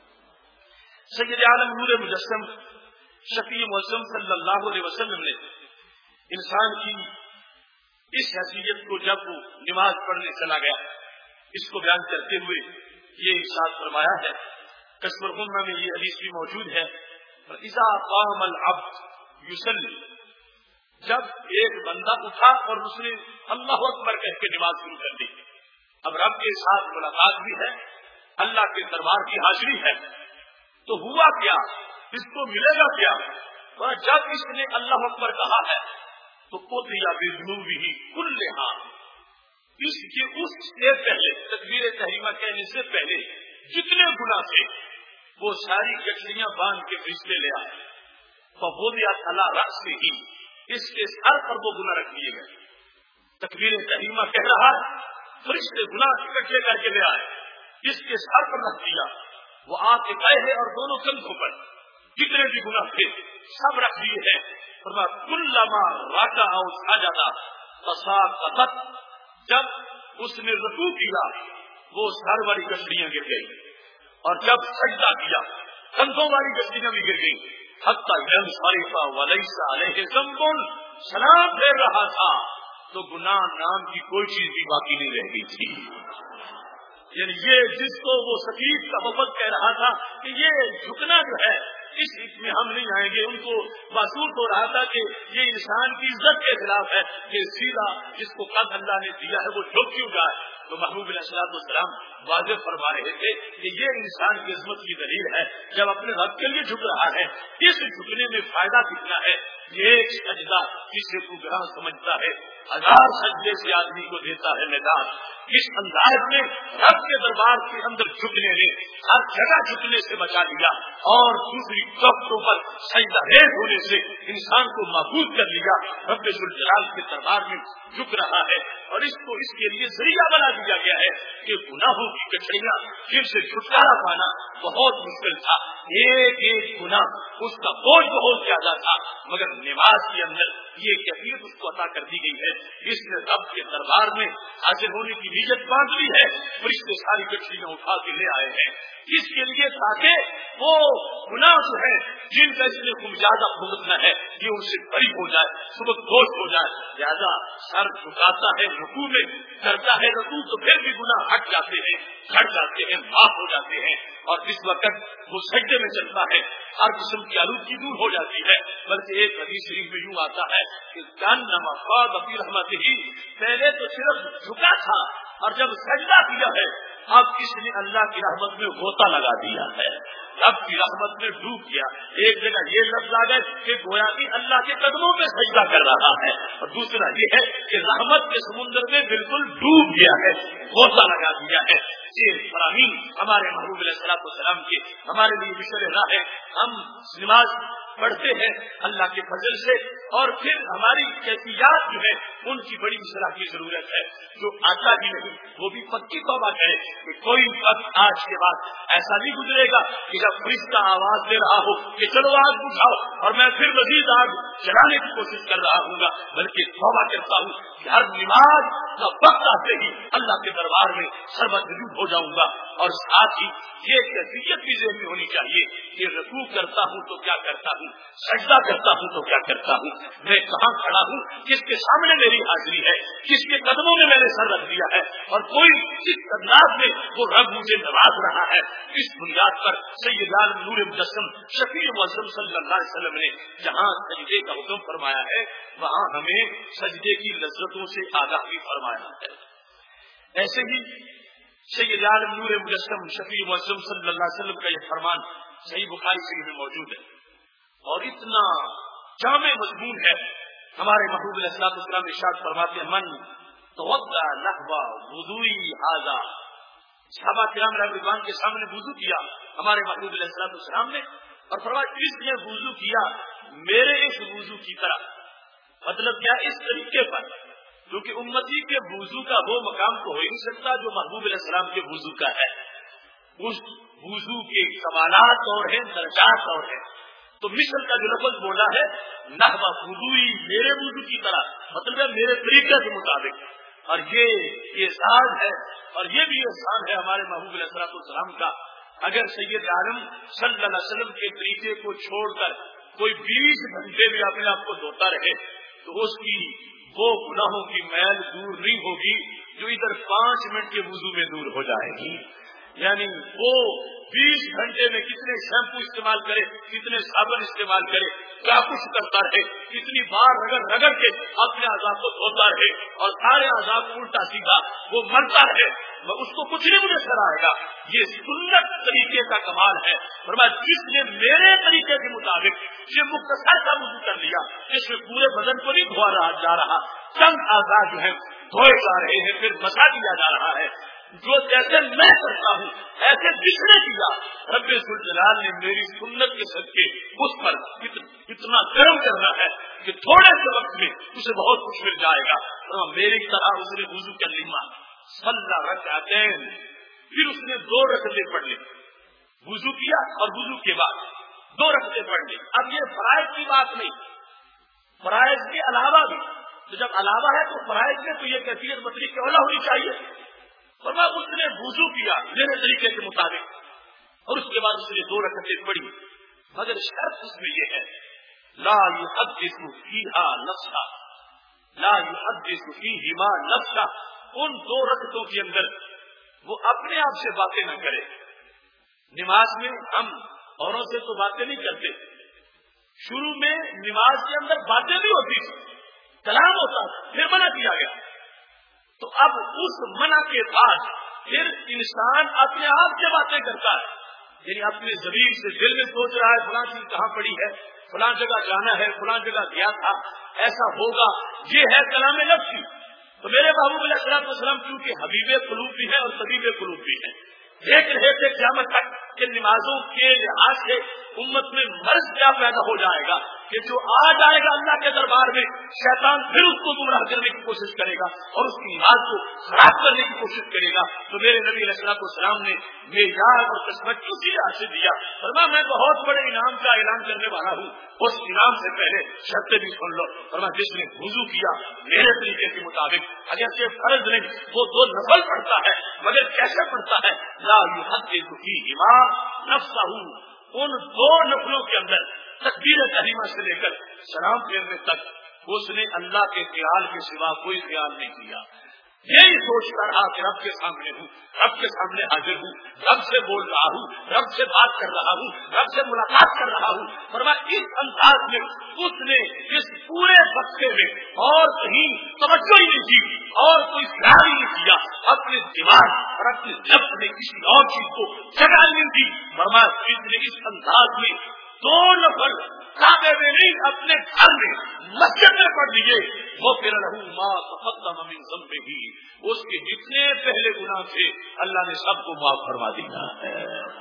سید عالم نور مجسم شفیع معظم صلی اللہ علیہ وسلم نے انسان کی اس حیثیت کو جب وہ نماز پڑھنے چلا گیا اس کو بیان کرتے ہوئے یہ ارشاد فرمایا ہے. کشف الغمہ میں یہ حدیث بھی موجود ہے. اذا قام العبد یصلی, جب ایک بندہ اٹھا اور اس نے اللہ اکبر کہہ کے نماز شروع کر دی. اب رب کے ساتھ ملاقات بھی ہے, اللہ کے دربار کی حاضری ہے, تو ہوا کیا, اس کو ملے گا کیا؟ جب اس نے اللہ اکبر کہا ہے تو قضی بذنوبہ کلھا, اس کے اس سے پہلے تکبیر تحریمہ کہنے سے پہلے جتنے گناہ تھے وہ ساری گٹھڑیاں باندھ کے فرشتے لے آئے. فوضعت علی رأسہ, اس کے سر پر وہ گناہ رکھ دیے گئے. تکبیر تحریمہ کہہ رہا ہے, فرشتے گناہ اکٹھے کر کے لے آئے, اس کے سر پر رکھ دیا. وہ آپ کے پہلے اور دونوں کندھوں پر جتنے بھی گناہ تھے سب رکھ دیے ہیں. کلما رکع او سجد تساقطت, جب اس نے رکوع کیا وہ سر والی گٹھڑیاں گر گئی, اور جب سجدہ کیا کندھوں والی گٹھڑیاں بھی گر گئی. حتی ینصرف ولیس علیہ ذنب, سلام پھیر رہا تھا تو گناہ نام کی کوئی چیز بھی باقی نہیں رہ گئی تھی. یعنی یہ جس کو وہ سفید کا وفد کہہ رہا تھا کہ یہ جھکنا جو ہے اس میں ہم نہیں آئیں گے, ان کو محسوس ہو رہا تھا کہ یہ انسان کی عزت کے خلاف ہے کہ سیدھا جس کو قد اللہ نے دیا ہے وہ جھک کیوں جائے. تو محبوب علیہ السلام واضح فرما رہے تھے کہ یہ انسان کی عظمت کی دلیل ہے جب اپنے رب کے لیے جھک رہا ہے. اس جھکنے میں فائدہ کتنا ہے, ایک سجدہ جسے تو گراں سمجھتا ہے 1000 سجدے سے آدمی کو دیتا ہے نجات. اس انداز میں رب کے دربار کے اندر جھکنے نے ہر جگہ جھکنے سے بچا دیا, اور دوسری طاقتوں پر سجدہ ریز ہونے سے انسان کو محفوظ کر لیا. رب ذوالجلال کے دربار میں جھک رہا ہے, اور اس کو اس کے لیے ذریعہ بنا دیا گیا ہے کہ گناہوں کی گٹھڑیاں جن سے چھٹکارا پانا بہت مشکل تھا. ایک ایک گناہ اس کا بوجھ بہت زیادہ تھا, مگر نماز کے اندر یہ کیفیت اس کو عطا کر دی گئی ہے. اس نے رب کے دربار میں حاضر ہونے کی نیت باندھ لی ہے, فرشتے ساری گٹھڑیاں اٹھا کے لے آئے ہیں اس کے لیے تاکہ وہ گناہ جو ہے جن کا اس نے زیادہ بھگتنا ہے یہ ان سے بری ہو جائے, سبق دوش ہو جائے. لہذا سر جھکاتا ہے رکوع میں, کرتا ہے رکوع تو پھر بھی گناہ ہٹ جاتے ہیں, ہٹ جاتے ہیں, معاف ہو جاتے ہیں. اور جس وقت وہ سجدے میں چلتا ہے ہر قسم کی آلودگی دور ہو جاتی ہے. بلکہ ایک حدیث شریف میں یوں آتا ہے کہ جہنم خاض فی رحمتہ, پہلے تو صرف جھکا تھا اور جب سجدہ کیا ہے اب اس نے اللہ کی رحمت میں غوطہ لگا دیا ہے, رب کی رحمت میں ڈوب گیا. ایک جگہ یہ لفظ آ گئے کہ گویا کہ اللہ کے قدموں میں سجدہ کر رہا ہے, اور دوسرا یہ ہے کہ رحمت کے سمندر میں بالکل ڈوب گیا ہے, غوطہ لگا دیا ہے. یہ فراہیم ہمارے محبوب علیہ السلام کے ہمارے لیے مشورے راہ ہے. ہم نماز پڑھتے ہیں اللہ کے فضل سے, اور پھر ہماری کیفیات جو ہے ان کی بڑی اصلاح کی ضرورت ہے. جو آتا بھی نہیں وہ بھی پکی توبہ کرے کہ کوئی وقت آج کے بعد ایسا نہیں گزرے گا کہ جب فرشتہ آواز دے رہا ہو کہ چلو آگ بجھاؤ اور میں پھر مزید آگ جلانے کی کوشش کر رہا ہوں گا، بلکہ توبہ کرتا ہوں کہ ہر نماز کا وقت آتے ہی اللہ کے دربار میں سربجود ہو جاؤں گا. اور ساتھ ہی یہ کیفیت بھی ذہن میں ہونی چاہیے کہ رکوع کرتا ہوں تو کیا کرتا ہوں، سجدہ کرتا ہوں تو کیا کرتا ہوں، میں کہاں کھڑا ہوں، کس کے سامنے میری حاضری ہے، کس کے قدموں میں میں نے سر رکھ دیا ہے، اور کوئی کس انداز میں وہ رب مجھے نواز رہا ہے. اس بنیاد پر سید عالم نور مجسم شفیع معظم صلی اللہ علیہ وسلم نے جہاں سجدے کا حکم فرمایا ہے وہاں ہمیں سجدے کی لذتوں سے آگاہ بھی فرمایا ہے. ایسے ہی سید عالم نور مجسم شفیع معظم صلی اللہ علیہ وسلم کا یہ فرمان صحیح بخاری شریف میں موجود ہے اور اتنا جامع مضمون ہے. ہمارے محبوب علیہ السلام ارشاد فرماتے ہیں من توضأ نحو وضوئی ھذا. صحابہ کرام رضوان کے سامنے وضو کیا ہمارے محبوب علیہ السلام نے اور فرمایا اس نے وضو کیا میرے اس وضو کی طرح. مطلب کیا اس طریقے پر، کیونکہ امتی کے وضو کا وہ مقام تو ہو ہی نہیں سکتا جو محبوب علیہ السلام کے وضو کا ہے. اس وضو کے کمالات اور ہیں، درجات اور ہیں. تو مثل کا جو لفظ بولا ہے نحو وضوئی میرے وضو کی طرح، مطلب ہے میرے طریقے کے مطابق. اور یہ احسان ہے اور یہ بھی احسان ہے ہمارے محبوب علیہ السلام کا. اگر سید عالم صلی اللہ علیہ وسلم کے طریقے کو چھوڑ کر کوئی 20 گھنٹے بھی اپنے آپ کو دھوتا رہے تو اس کی وہ گناہوں کی میل دور نہیں ہوگی جو ادھر 5 منٹ کے وضو میں دور ہو جائے گی. یعنی وہ 20 گھنٹے میں کتنے شیمپو استعمال کرے، کتنے صابن استعمال کرے، کیا کچھ کرتا رہے، کتنی بار رگڑ کے اپنے اعضاء کو دھوتا رہے اور سارے اعضاء کو الٹا سیدھا وہ مرتا رہے، اس کو کچھ نہیں میسر آئے گا. یہ سنت طریقے کا کمال ہے. فرمایا جس نے میرے طریقے کے مطابق یہ مختصر کا وضو کر لیا، جس میں پورے بدن کو نہیں دھوا جا رہا، چند اعضاء جو ہیں دھوئے جا رہے ہیں، پھر مسا دیا جا رہا ہے، جو جیسے میں کرتا ہوں ایسے جس نے کیا، رب ذوالجلال نے میری سنت کے صدقے اس پر اتنا کرم کرنا ہے کہ تھوڑے سے وقت میں اسے بہت کچھ مل جائے گا. میری طرح اس نے وضو کر لیا، صلی رکعتین، پھر اس نے 2 رکعتیں پڑھ لی. وضو کیا اور وضو کے بعد 2 رکعتیں پڑھ لی. اب یہ فرائض کی بات نہیں، فرائض کے علاوہ بھی، تو جب علاوہ ہے تو فرائض میں تو یہ کیفیت بطری کی اولا ہونی چاہیے. فرمایا اس نے وضو کیا میرے طریقے کے مطابق اور اس کے بعد اس نے 2 رکعتیں پڑھی، مگر شرط اس میں یہ ہے لا يحدث فيها نفسا، لا يحدث فيهما نفسا. ان 2 رکعتوں کے اندر وہ اپنے آپ سے باتیں نہ کرے. نماز میں ہم اوروں سے تو باتیں نہیں کرتے، شروع میں نماز کے اندر باتیں نہیں ہوتی، کلام ہوتا، پھر منع کیا گیا. تو اب اس منع کے بعد پھر انسان اپنے آپ سے باتیں کرتا ہے، یعنی اپنے ضمیر سے دل میں سوچ رہا ہے فلاں چیز کہاں پڑی ہے، فلاں جگہ جانا ہے، فلاں جگہ گیا تھا، ایسا ہوگا، یہ ہے کلام نفسی. تو میرے محبوب علیہ السلام کیونکہ حبیب قلوب بھی ہے اور طبیب قلوب بھی ہے، دیکھ رہے تھے قیامت تک کہ نمازوں کے لحاظ سے امت میں مرض کیا پیدا ہو جائے گا کہ جو آ جائے گا اللہ کے دربار میں شیطان پھر اس کو گمراہ کرنے کی کوشش کرے گا اور اس کی نماز کو خراب کرنے کی کوشش کرے گا. تو میرے نبی علیہ السلام نے یہ یاد اور قسمت اسی راہ سے دیا. فرمایا میں بہت بڑے انعام کا اعلان کرنے والا ہوں، اس انعام سے پہلے شرطیں بھی سن لو. فرمایا جس نے وضو کیا میرے طریقے کے مطابق، اگر یہ فرض نہیں وہ 2 نفل پڑھتا ہے، مگر کیسے پڑھتا ہے، لا يحدث فيهما نفسه، ان 2 نفلوں کے اندر تکبیر تحریمہ سے لے کر سلام پھیرنے تک اس نے اللہ کے خیال کے سوا کوئی خیال نہیں کیا. یہی سوچ کر رہا کہ رب کے سامنے ہوں، رب کے سامنے حاضر ہوں، رب سے بول رہا ہوں، رب سے بات کر رہا ہوں، رب سے ملاقات کر رہا ہوں. فرمایا اس انداز میں اس نے اس پورے وقفے میں اور کہیں توجہ ہی نہیں کی اور کوئی خیال ہی نہیں کیا، اپنے دماغ اور اپنے لفظ میں کسی اور چیز کو جگہ نہیں دی. فرمایا اس نے اس انداز میں 2 نفل کعبے میں نہیں اپنے گھر میں مسجد میں پڑھ لیے. وہ پھر رہو ما تقدم من ذنبہ، اس کے جتنے پہلے گناہ تھے اللہ نے سب کو معاف فرما دیا ہے.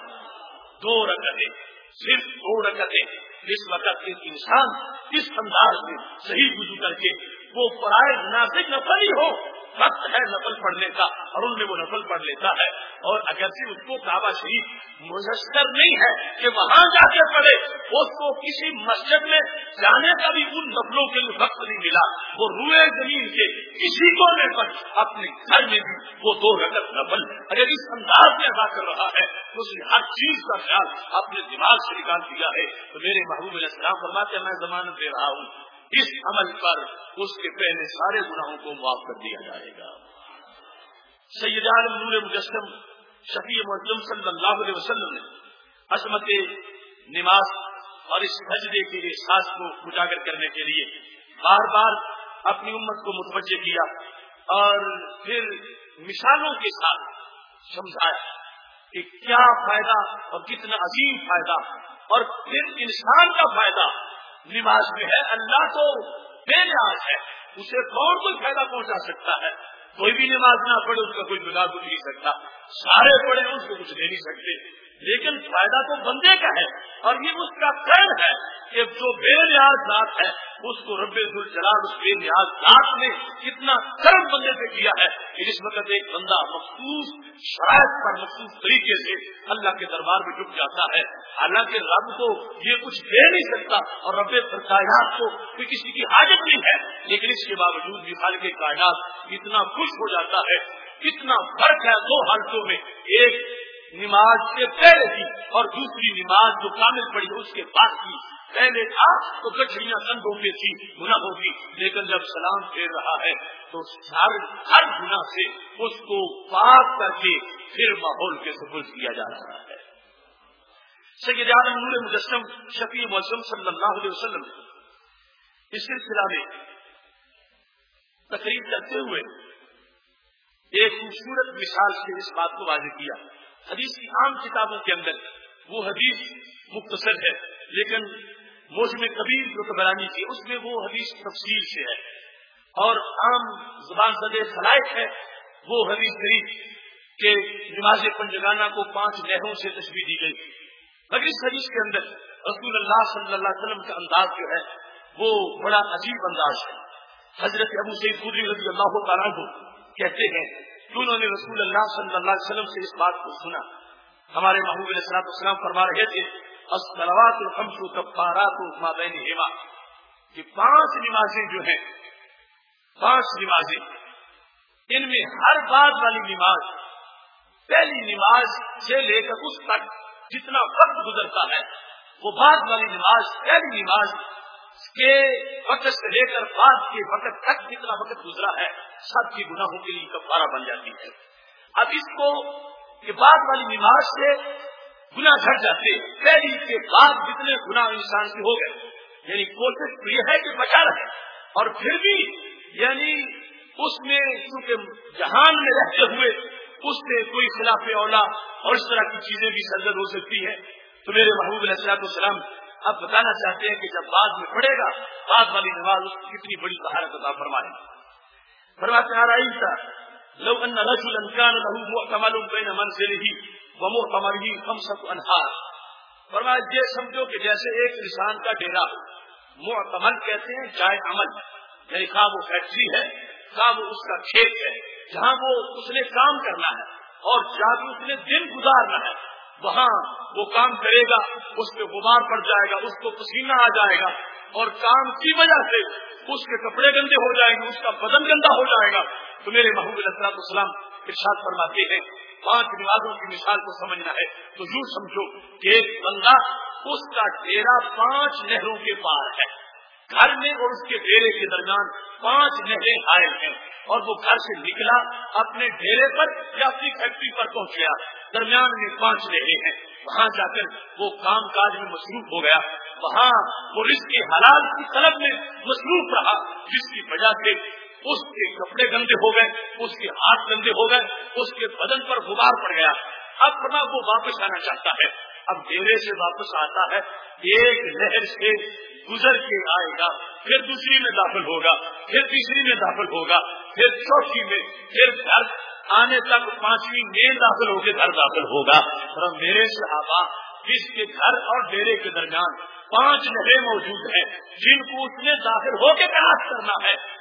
2 رکعتیں، صرف 2 رکعتیں. اس وقت ایک انسان اس انداز میں صحیح وضو کر کے وہ فرائض نافل نفل ہی ہو، وقت ہے نفل پڑھنے کا اور ان میں وہ نفل پڑھ لیتا ہے، اور اگرچہ اس کو کعبہ شریف میسر نہیں ہے کہ وہاں جا کے پڑھے، اس کو کسی مسجد میں جانے کا بھی ان نفلوں کے لیے وقت نہیں ملا، وہ روئے زمین کے کسی کونے پر اپنے گھر میں بھی وہ 2 رکعت نفل اگر اس انداز میں ادا کر رہا ہے تو اس نے ہر چیز کا خیال اپنے دماغ سے نکال دیا ہے۔ تو میرے محبوب علیہ السلام فرماتے ہیں میں ضمانت دے رہا ہوں اس عمل پر اس کے پہلے سارے گناہوں کو معاف کر دیا جائے گا۔ سید عالم نور مجسم شفیع معظم صلی اللہ علیہ وسلم نے عظمت نماز اور اس سجدے کے احساس کو اجاگر کرنے کے لیے بار بار اپنی امت کو متوجہ کیا اور پھر مثالوں کے ساتھ سمجھایا کہ کیا فائدہ اور کتنا عظیم فائدہ اور پھر انسان کا فائدہ نماز میں ہے۔ اللہ تو بے نیاز ہے، اسے کون کوئی فائدہ پہنچا سکتا ہے؟ کوئی بھی نماز نہ پڑھے اس کا کوئی بگاڑ کچھ نہیں سکتا، سارے پڑھے اس کو کچھ دے نہیں سکتے، لیکن فائدہ تو بندے کا ہے اور یہ اس کا خیر ہے کہ جو بے نیاز ذات ہے اس کو رب ذوالجلال اس بے نیاز ذات نے کتنا کرم بندے سے کیا ہے کہ اس وقت ایک بندہ مخصوص شرائط پر مخصوص طریقے سے اللہ کے دربار میں جھک جاتا ہے، حالانکہ رب کو یہ کچھ دے نہیں سکتا اور رب کائنات کو کوئی کسی کی حاجت نہیں ہے، لیکن اس کے باوجود بھی خالق کائنات اتنا خوش ہو جاتا ہے۔ کتنا فرق ہے 2 حالتوں میں، ایک نماز سے پہلے کی اور دوسری نماز جو کامل پڑی اس کے بعد کی۔ پہلے تھا تو گٹھڑیاں کندھوں پہ تھی، گناہ ہوگی، لیکن جب سلام پھیر رہا ہے تو ہر گناہ سے اس کو پاک کر کے پھر ماحول کے سپرد کیا جا رہا ہے۔ سید عالم نور مجسم شفیع معظم صلی اللہ علیہ وسلم اس سلسلہ میں تقریر کرتے ہوئے ایک خوبصورت مثال سے اس بات کو واضح کیا۔ حدیث کی عام کتابوں کے اندر وہ حدیث مختصر ہے، لیکن موسم کبیر جو طبرانی کی اس میں وہ حدیث تفصیل سے ہے، اور عام زبان زدے خلائق ہے وہ حدیث شریف کہ نماز پنجگانہ کو 5 نہروں سے تشبیہ دی گئی، مگر اس حدیث کے اندر رسول اللہ صلی اللہ علیہ وسلم کا انداز جو ہے وہ بڑا عجیب انداز ہے۔ حضرت ابو سعید خدری رضی اللہ تعالیٰ عنہ کہتے ہیں کہ انہوں نے رسول اللہ صلی اللہ علیہ وسلم سے اس بات کو سنا، ہمارے محبوب علیہ الصلوۃ والسلام فرما رہے تھے الصلوات الخمس کفارات ما بینہما، کہ 5 نمازیں جو ہیں 5 نمازیں ان میں ہر بعد والی نماز پہلی نماز سے لے کر اس تک جتنا وقت گزرتا ہے وہ بعد والی نماز پہلی نماز کے وقت سے لے کر بعد کے وقت تک جتنا وقت گزرا ہے سب کی گناہوں کے لیے کفارہ بن جاتی ہے۔ اب اس کو کہ بعد والی نماز سے گناہ گھٹ جاتے، پہلی کے بعد جتنے گناہ انسان کے ہو گئے، یعنی کوشش یہ ہے کہ بچا رہے، اور پھر بھی یعنی اس میں چونکہ جہان میں رہتے ہوئے اس سے کوئی خلاف اولا اور اس طرح کی چیزیں بھی سرزد ہو سکتی ہیں، تو میرے محبوب علیہ الصلوۃ والسلام اب بتانا چاہتے ہیں کہ جب بعد میں پڑھے گا بعد والی نماز اس کی کتنی بڑی طہارت عطا فرمائے۔ فرماتے ہیں رأیت لو ان رجلا كان له معتمل بين منزله ومعتمله 5 انہار، فرمایا یہ سمجھو کہ جیسے ایک انسان کا ڈیرا، معتمل کہتے ہیں جائے عمل، یعنی خواہ وہ فیکٹری ہے خواہ وہ اس کا کھیت ہے جہاں وہ اس نے کام کرنا ہے اور جہاں بھی اس نے دن گزارنا ہے، وہاں وہ کام کرے گا، اس پہ غبار پڑ جائے گا، اس کو پسینہ آ جائے گا، اور کام کی وجہ سے اس کے کپڑے گندے ہو جائیں گے، اس کا بدن گندا ہو جائے گا۔ تو میرے محبوب علیہ الصلوۃ والسلام ارشاد فرماتے ہیں 5 نمازوں کی مثال کو سمجھنا ہے تو یوں سمجھو کہ ایک بندہ اس کا ڈیرا 5 نہروں کے پار ہے، گھر میں اور اس کے ڈیرے کے درمیان 5 نہریں حائل ہیں، اور وہ گھر سے نکلا اپنے ڈیرے پر یا اپنی فیکٹری پر پہنچ گیا، درمیان میں 5 نہریں ہیں، وہاں جا کر وہ کام کاج میں مصروف ہو گیا، وہاں وہ رزق حلال کی طلب میں مصروف رہا، جس کی وجہ سے اس کے کپڑے گندے ہو گئے، اس کے ہاتھ گندے ہو گئے، اس کے بدن پر غبار پڑ گیا۔ اب نہ وہ واپس آنا چاہتا ہے، اب ڈیرے سے واپس آتا ہے، ایک نہر سے گزر کے آئے گا، پھر دوسری میں داخل ہوگا، پھر تیسری میں داخل ہوگا، پھر چوتھی میں، پھر گھر آنے تک 5ویں میں داخل ہو کے گھر داخل ہوگا۔ اور میرے صحابہ جس کے گھر اور ڈیرے کے درمیان 5 نہریں موجود ہیں جن کو اس نے داخل ہو کے تلاش کرنا ہے،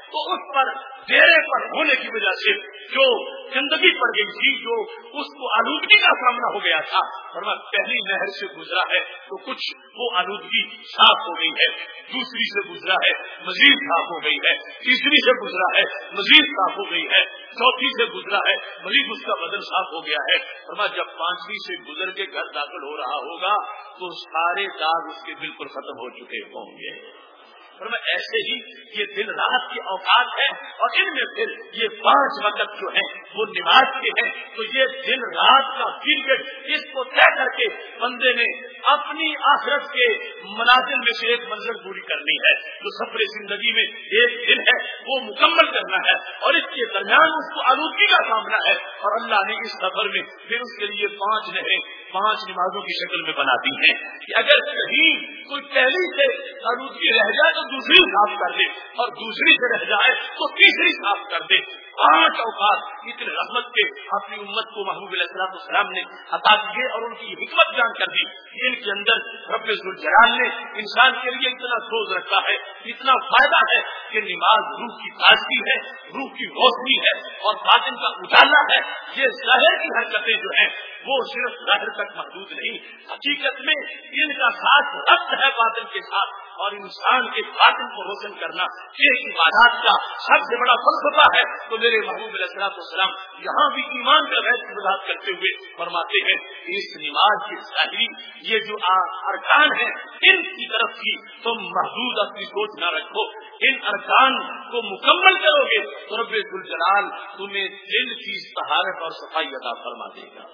تو اس پر ڈیرے پر ہونے کی وجہ سے جو گندگی پڑ گئی تھی, جو اس کو آلودگی کا سامنا ہو گیا تھا, اور میں پہلی نہر سے گزرا ہے تو کچھ وہ آلودگی صاف ہو گئی ہے, دوسری سے گزرا ہے مزید صاف ہو گئی ہے, تیسری سے گزرا ہے مزید صاف ہو گئی ہے, چوتھی سے گزرا ہے مزید اس کا بدن صاف ہو گیا ہے, اور میں جب پانچویں سے گزر کے گھر داخل ہو رہا ہوگا تو سارے داغ اس کے بالکل ختم ہو چکے ہوں گے. اور میں ایسے ہی یہ دن رات کے اوقات ہیں, اور ان میں پھر یہ 5 وقت جو ہیں وہ نماز کے ہیں, تو یہ دن رات کا پیریڈ, اس کو طے کر کے بندے نے اپنی آخرت کے منازل میں سے ایک منزل پوری کرنی ہے. جو سفر زندگی میں ایک دن ہے وہ مکمل کرنا ہے, اور اس کے درمیان اس کو آلودگی کا سامنا ہے, اور اللہ نے اس سفر میں پھر اس کے لیے 5 نہریں 5 نمازوں کی شکل میں بنا دی ہیں کہ اگر کہیں کوئی پہلی سے آلودگی رہ جائے تو دوسری صاف کر دے, اور دوسری سے رہ جائے تو تیسری صاف کر دے. 5 اوقات اتنے رحمت کے اپنی امت کو محبوب علیہ السلام نے عطا کیے, اور ان کی حکمت بیان کر دی. ان کے اندر رب ذوالجلال نے انسان کے لیے اتنا سوز رکھا ہے, اتنا فائدہ ہے کہ نماز روح کی تازگی ہے, روح کی روشنی ہے, اور باطن کا اجالا ہے. یہ ظاہر کی حرکتیں جو ہیں وہ صرف ظاہر تک محدود نہیں, حقیقت میں ان کا ساتھ ربط ہے باطن کے ساتھ, اور انسان کے باطن کو روشن کرنا یہ عبادات کا سب سے بڑا فلسفہ ہے. تو میرے محبوب علیہ السلام یہاں بھی ایمان کا غیر کی وضاحت کرتے ہوئے فرماتے ہیں کہ اس نماز کی ظاہری یہ جو ارکان ہیں ان کی طرف کی تم محدود اپنی سوچ نہ رکھو, ان ارکان کو مکمل کرو گے تو رب ذوالجلال تمہیں دل کی طہارت اور صفائی عطا فرما دے گا.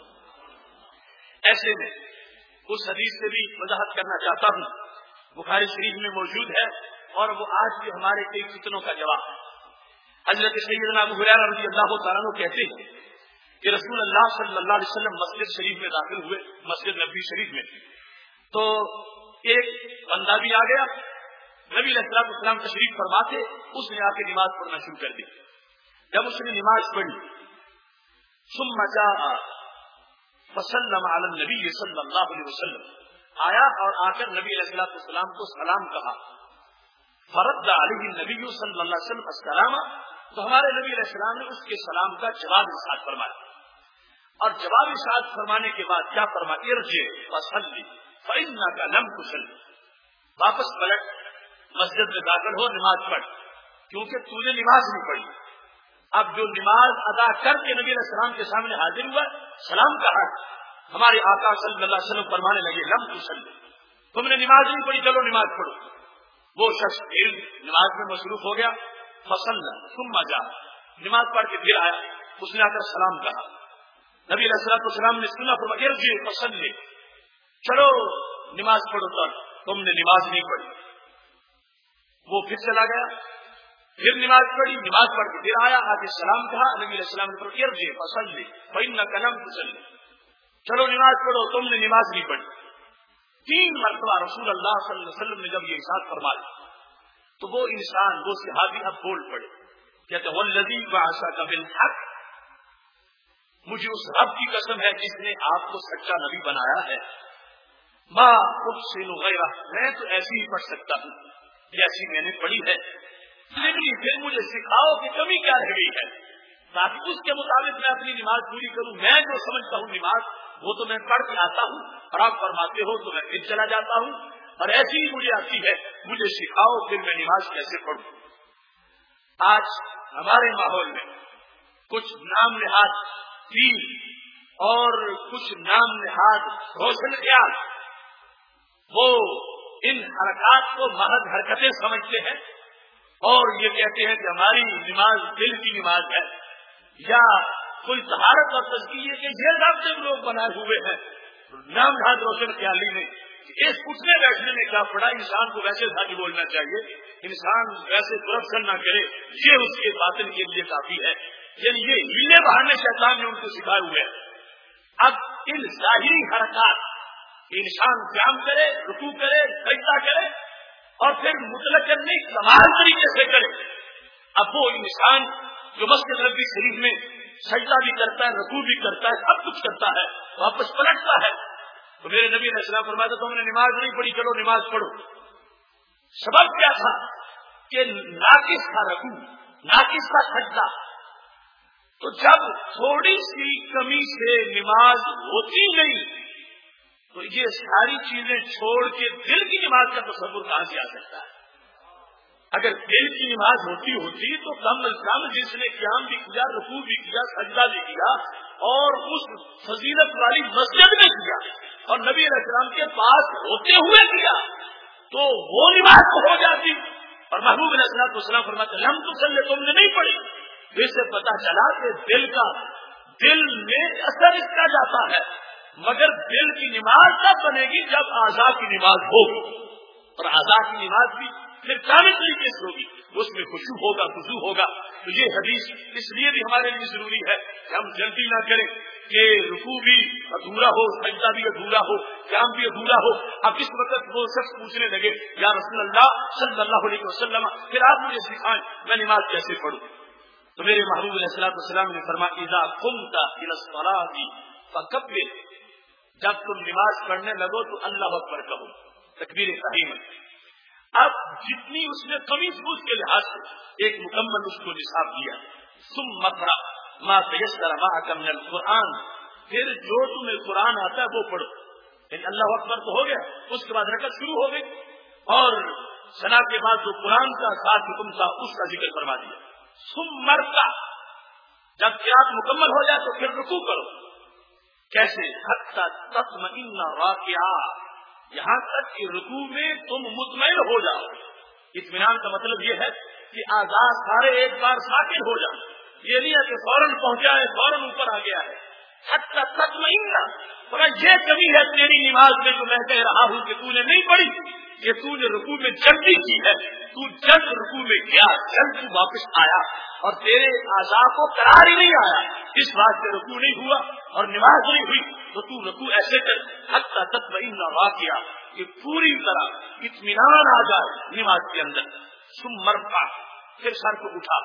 ایسے میں اس حدیث سے بھی وضاحت کرنا چاہتا ہوں, بخاری شریف میں موجود ہے, اور وہ آج بھی ہمارے کئی فتنوں کا جواب ہے. حضرت سیدنا ابو ہریرہ رضی اللہ تعالیٰ عنہ کہتے ہیں کہ رسول اللہ صلی اللہ علیہ وسلم مسجد شریف میں داخل ہوئے, مسجد نبوی شریف میں, تو ایک بندہ بھی آ گیا. نبی علیہ السلام تشریف فرما کے اس نے آ کے نماز پڑھنا شروع کر دی. جب اس نے نماز پڑھی ثم جاء فسلم علی النبی صلی اللہ علیہ وسلم, آیا اور آ کر نبی علیہ السلام کو سلام کہا. فرد علیہ النبی صلی اللہ علیہ وسلم السلام, تو ہمارے نبی علیہ السلام نے اس کے سلام کا جواب ارشاد فرمایا, اور جواب ارشاد فرمانے کے بعد کیا فرمایا, ارجع فصلی فانک لم تصلی, واپس پلٹ مسجد میں داخل ہو, نماز پڑھ, کیونکہ تو نے نماز نہیں پڑھی. اب جو نماز ادا کر کے نبی علیہ السلام کے سامنے حاضر ہوا, سلام کہا, ہمارے آقا صلی اللہ علیہ وسلم فرمانے لگے لم تصلی, تم نے نماز نہیں پڑھی, چلو نماز پڑھو. وہ شخص پھر نماز میں مصروف ہو گیا. فصلی ثم جاء, نماز پڑھ کے پھر آیا, اس نے آ کر سلام کہا. نبی علیہ السلام نے سنا, فرمایا ارجع فصلی, چلو نماز پڑھو. تو تم نے نماز نہیں پڑھی. وہ پھر چلا گیا, پھر نماز پڑھی, نماز پڑھ کے پھر آیا, آ کے سلام کہا. نبی علیہ السلام نے فرمایا ارجع فصلی فانک لم تصلی, چلو نماز پڑھو, تم نے نماز نہیں پڑھی. 3 مرتبہ رسول اللہ صلی اللہ علیہ وسلم نے جب یہ ارشاد فرمایا تو وہ انسان, وہ صحابی اب بول پڑے, کہتے والذی بعثک بالحق, مجھے اس رب کی قسم ہے جس نے آپ کو سچا نبی بنایا ہے. ما احسن غیرہ, میں تو ایسی ہی پڑھ سکتا ہوں جیسی میں نے پڑھی ہے, لیکن پھر مجھے سکھاؤ کہ کمی کیا رہ گئی ہے, تاکہ اس کے مطابق میں اپنی نماز پوری کروں. میں جو سمجھتا ہوں نماز وہ تو میں پڑھ کے آتا ہوں, اور آپ فرماتے ہو تو میں پھر چلا جاتا ہوں, اور ایسی ہی مجھے آتی ہے, مجھے سکھاؤ پھر میں نماز کیسے پڑھوں. آج ہمارے ماحول میں کچھ نام نہاد دین اور کچھ نام نہاد روشن خیال, وہ ان حرکات کو محض حرکتیں سمجھتے ہیں, اور یہ کہتے ہیں کہ ہماری نماز دل کی نماز ہے, یا کوئی طہارت اور تزکیے کے یہ ڈاکٹر سے لوگ بنائے ہوئے ہیں نام نہاد روشن خیالی میں. اس اٹھنے بیٹھنے میں کیا پڑا, انسان کو ویسے سچ بولنا چاہیے, انسان ویسے کرپشن نہ کرے, یہ اس کے باطن کے لیے کافی ہے. یعنی یہ ہیلے بہانے شیطان نے ان کو سکھائے ہوئے ہیں. اب ان ظاہری حرکات انسان قیام کرے, رکوع کرے, سجدہ کرے, اور پھر مطلق نہیں کمال طریقے سے کرے. اب وہ انسان جو مسجد نبوی شریف میں سجدہ بھی کرتا ہے, رکوع بھی کرتا ہے, سب کچھ کرتا ہے, واپس پلٹتا ہے. تو میرے نبی علیہ السلام فرمایا تھا تم نے نماز نہیں پڑھی, چلو نماز پڑھو. سبب کیا تھا کہ ناقص کا رکوع، ناقص کا سجدہ. تو جب تھوڑی سی کمی سے نماز ہوتی نہیں تو یہ ساری چیزیں چھوڑ کے دل کی نماز کا تصور کہاں سے آ سکتا ہے؟ اگر دل کی نماز ہوتی تو کم از کم جس نے قیام بھی کیا، رکوع بھی کیا، سجدہ بھی کیا اور اس فضیلت والی مسجد میں کیا اور نبی علیہ السلام کے پاس ہوتے ہوئے کیا تو وہ نماز ہو جاتی. اور محبوب علیہ السلام فرماتے لم تصلی، تم نے نہیں پڑھی. اس سے پتا چلا کہ دل میں اثر اس کا جاتا ہے، مگر دل کی نماز تب بنے گی جب اعضاء کی نماز ہوگی. اور اعضاء کی نماز بھی پھر کامل طریقے سے ہوگی، اس میں خشوع ہوگا. تو یہ حدیث اس لیے بھی ہمارے لیے ضروری ہے کہ ہم جلدی نہ کریں کہ رکوع بھی ادھورا ہو، سجدہ بھی ادھورا ہو، قیام بھی ادھورا ہو. اب اس وقت وہ شخص پوچھنے لگے یا رسول اللہ صلی اللہ علیہ وسلم پھر آپ مجھے سکھائیں میں نماز کیسے پڑھوں. تو میرے محبوب علیہ السلام نے فرمایا اذا قمت الى الصلاة فکبر، جب تم نماز پڑھنے لگو تو اللہ اکبر کہو، تکبیر تحریمہ. اب جتنی اس نے کمی سوچ کے لحاظ سے ایک مکمل اس کو نصاب دیا. ثم اقرأ ما تيسر معك من القرآن، پھر جو تمہیں قرآن آتا ہے وہ پڑھو. لیکن اللہ اکبر تو ہو گیا، اس کے بعد رکعت شروع ہو گئی اور ثنا کے بعد جو قرآن کا ساتھ حکم تھا اس کا ذکر فرما دیا. ثم ارکع، جب قرات مکمل ہو جائے تو پھر رکوع کرو. کیسے؟ حتی تطمئن راکعا، یہاں تک کہ رکوع میں تم مطمئن ہو جاؤ. اطمینان کا مطلب یہ ہے کہ اعضاء سارے ایک بار ساکن ہو جائیں. یہ نہیں ہے کہ فوراً پہنچا ہے، فوراً اوپر آ گیا ہے. حتی تطمئن، پر یہ کمی ہے تیری نماز میں جو میں کہہ رہا ہوں کہ تو نے نہیں پڑھی، کہ تو نے رکوع میں جلدی کی ہے. تو جلد رکوع میں گیا، جلد تو واپس آیا اور تیرے اعضاء کو قرار ہی نہیں آیا، اس بات سے رکوع نہیں ہوا اور نماز نہیں ہوئی. تو تو رکوع ایسے کر حتی تطمئن راکعا کہ پوری طرح اطمینان آ جائے نماز کے اندر. ثم ارفع، پھر سر کو اٹھا.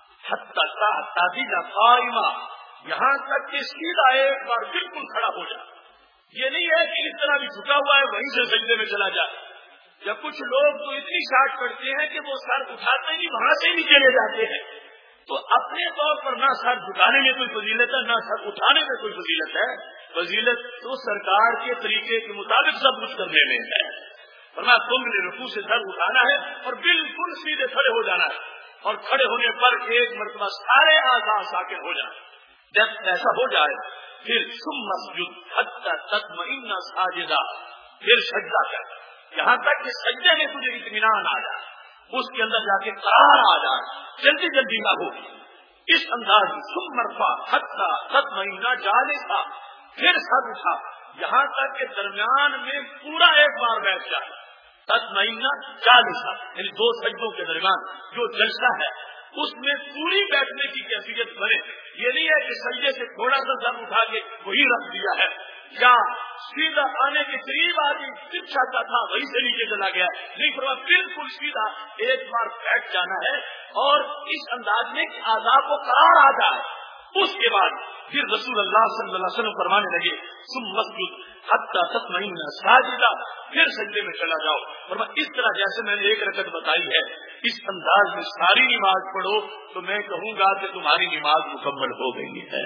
حتی تعتدل قائما، یہاں تک کہ سیدھا ایک بار بالکل کھڑا ہو جائے. یہ نہیں ہے کہ اس طرح بھی جھکا ہوا ہے وہیں سے سجدے میں چلا جائے. یا کچھ لوگ تو اتنی شاٹ کرتے ہیں کہ وہ سر اٹھاتے ہی وہاں سے ہی چلے جاتے ہیں. تو اپنے طور پر نہ سر جھکانے میں کوئی فضیلت ہے نہ سر اٹھانے میں کوئی فضیلت ہے. فضیلت تو سرکار کے طریقے کے مطابق سب کچھ کرنے میں ہے. فرمایا تم نے رکوع سے سر اٹھانا ہے اور بالکل سیدھے کھڑے ہو جانا ہے اور کھڑے ہونے پر ایک مرتبہ سارے اعضاء ساکن ہو جائیں. جب ایسا ہو جائے پھر ثم اسجد حتی تطمئن ساجدا، پھر سجدہ کر یہاں تک کہ سجدے میں تجھے اطمینان آ جائے، اس کے اندر جا کے قرار آ جائے، جلدی جلدی نہ ہو. اس انداز میں ثم ارفع حتی تطمئن جالسا، پھر سر اٹھا یہاں تک کہ درمیان میں پورا ایک بار بیٹھ جائے. تطمئن جالسا یعنی دو سجدوں کے درمیان جو جلسہ ہے اس میں پوری بیٹھنے کی کیفیت بنے. یہ نہیں ہے کہ سجدے سے تھوڑا سا سر اٹھا کے وہی رکھ دیا ہے یا سیدھا آنے کے قریب آدمی پھر چاہتا تھا وہی سے نیچے چلا گیا. نہیں فرما بالکل سیدھا ایک بار بیٹھ جانا ہے اور اس انداز میں کہ اعضاء کو قرار آ جائے. اس کے بعد پھر رسول اللہ صلی اللہ علیہ وسلم فرمانے لگے ثم اسجد حتی تطمئن ساجدا، پھر سجدے میں چلا جاؤ. اور اس طرح جیسے میں نے ایک رکعت بتائی ہے اس انداز میں ساری نماز پڑھو تو میں کہوں گا کہ تمہاری نماز مکمل ہو گئی ہے.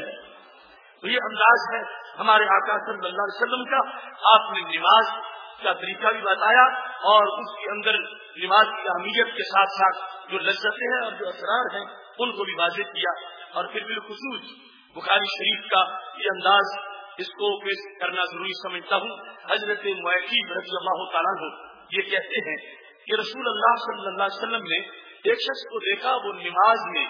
تو یہ انداز ہے ہمارے آقا صلی اللہ علیہ وسلم کا. آپ نے نماز کا طریقہ بھی بتایا اور اس کے اندر نماز کی اہمیت کے ساتھ ساتھ جو لذتیں ہیں اور جو اسرار ہیں ان کو بھی واضح کیا. اور پھر بالخصوص بخاری شریف کا یہ انداز اس کو پیش کرنا ضروری سمجھتا ہوں. حضرت معیقیب رضی اللہ تعالیٰ عنہ یہ کہتے ہیں کہ رسول اللہ صلی اللہ علیہ وسلم نے ایک شخص کو دیکھا وہ نماز میں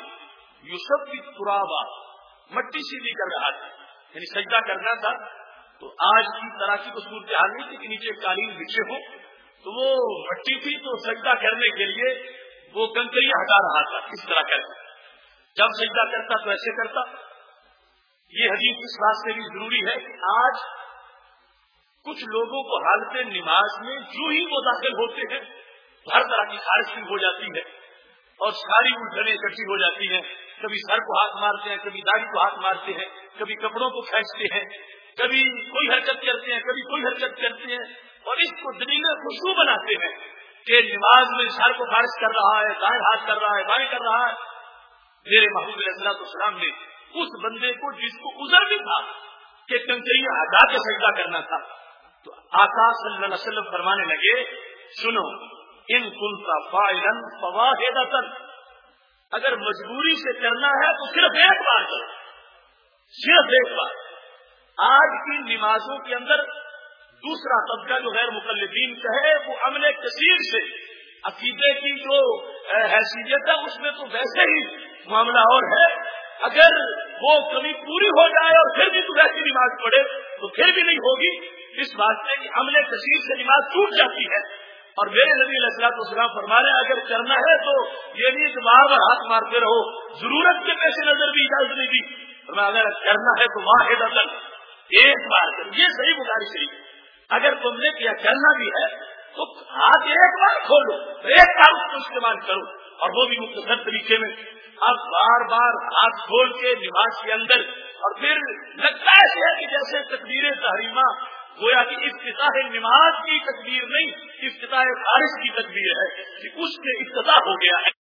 یوسف ترابا مٹی سیدھی کر رہا تھا، یعنی سجدہ کرنا تھا. تو آج کی طرح کی تو صورتحال نہیں تھی کہ نیچے قالین بچھے ہو، تو وہ مٹی تھی تو سجدہ کرنے کے لیے وہ کنکریاں ہٹا رہا تھا. اس طرح کر جب سجدہ کرتا تو ایسے کرتا. یہ حدیث اس بات سے بھی ضروری ہے کہ آج کچھ لوگوں کو حالت نماز میں جو ہی وہ داخل ہوتے ہیں ہر طرح کی خارش ہو جاتی ہے اور ساری الجھنیں اکٹھی ہو جاتی ہیں. کبھی سر کو ہاتھ مارتے ہیں، کبھی داڑھی کو ہاتھ مارتے ہیں، کبھی کپڑوں کو کھینچتے ہیں، کبھی کوئی حرکت کرتے ہیں، کبھی کوئی حرکت کرتے ہیں اور اس کو دلیل خوشبو بناتے ہیں. کہ نماز میں سر کو خارج کر رہا ہے، دائیں ہاتھ کر رہا ہے، بائیں کر رہا ہے. میرے محبوب علیہ السلام نے اس بندے کو جس کو عذر بھی تھا کہ کنکریاں ہٹا کے سجدہ کرنا تھا، تو آقا صلی اللہ علیہ وسلم فرمانے لگے سنو ان کنت فاعلا فواحدۃ، اگر مجبوری سے کرنا ہے تو صرف ایک بار کرو، صرف ایک بار. آج کی نمازوں کے اندر دوسرا طبقہ جو غیر مقلدین کا ہے وہ عمل کثیر سے عقیدے کی جو حیثیت ہے اس میں تو ویسے ہی معاملہ اور ہے. اگر وہ کمی پوری ہو جائے اور پھر بھی تو ویسی نماز پڑھے تو پھر بھی نہیں ہوگی، اس واسطے کہ عمل کثیر سے نماز ٹوٹ جاتی ہے. اور میرے نبی علیہ الصلوۃ والسلام فرما رہے ہیں اگر کرنا ہے تو یہ نہیں کہ بار بار ہاتھ مارتے رہو، ضرورت کے پیش نظر بھی اجازت نہیں دی، اگر کرنا ہے تو واحدۃ، ایک بار کرو. یہ صحیح بخاری شریف. اگر تم نے کیا کرنا بھی ہے تو ہاتھ ایک بار کھولو، ایک بار اس کو استعمال کرو، اور وہ بھی مختصر طریقے میں. اب بار بار ہاتھ کھول کے نماز کے اندر، اور پھر لگتا ہے کہ جیسے تکبیر تحریمہ گویا کہ افتتاح نماز کی تکبیر نہیں، افتتاح خارج کی تکبیر ہے کہ اس سے افتتاح ہو گیا ہے.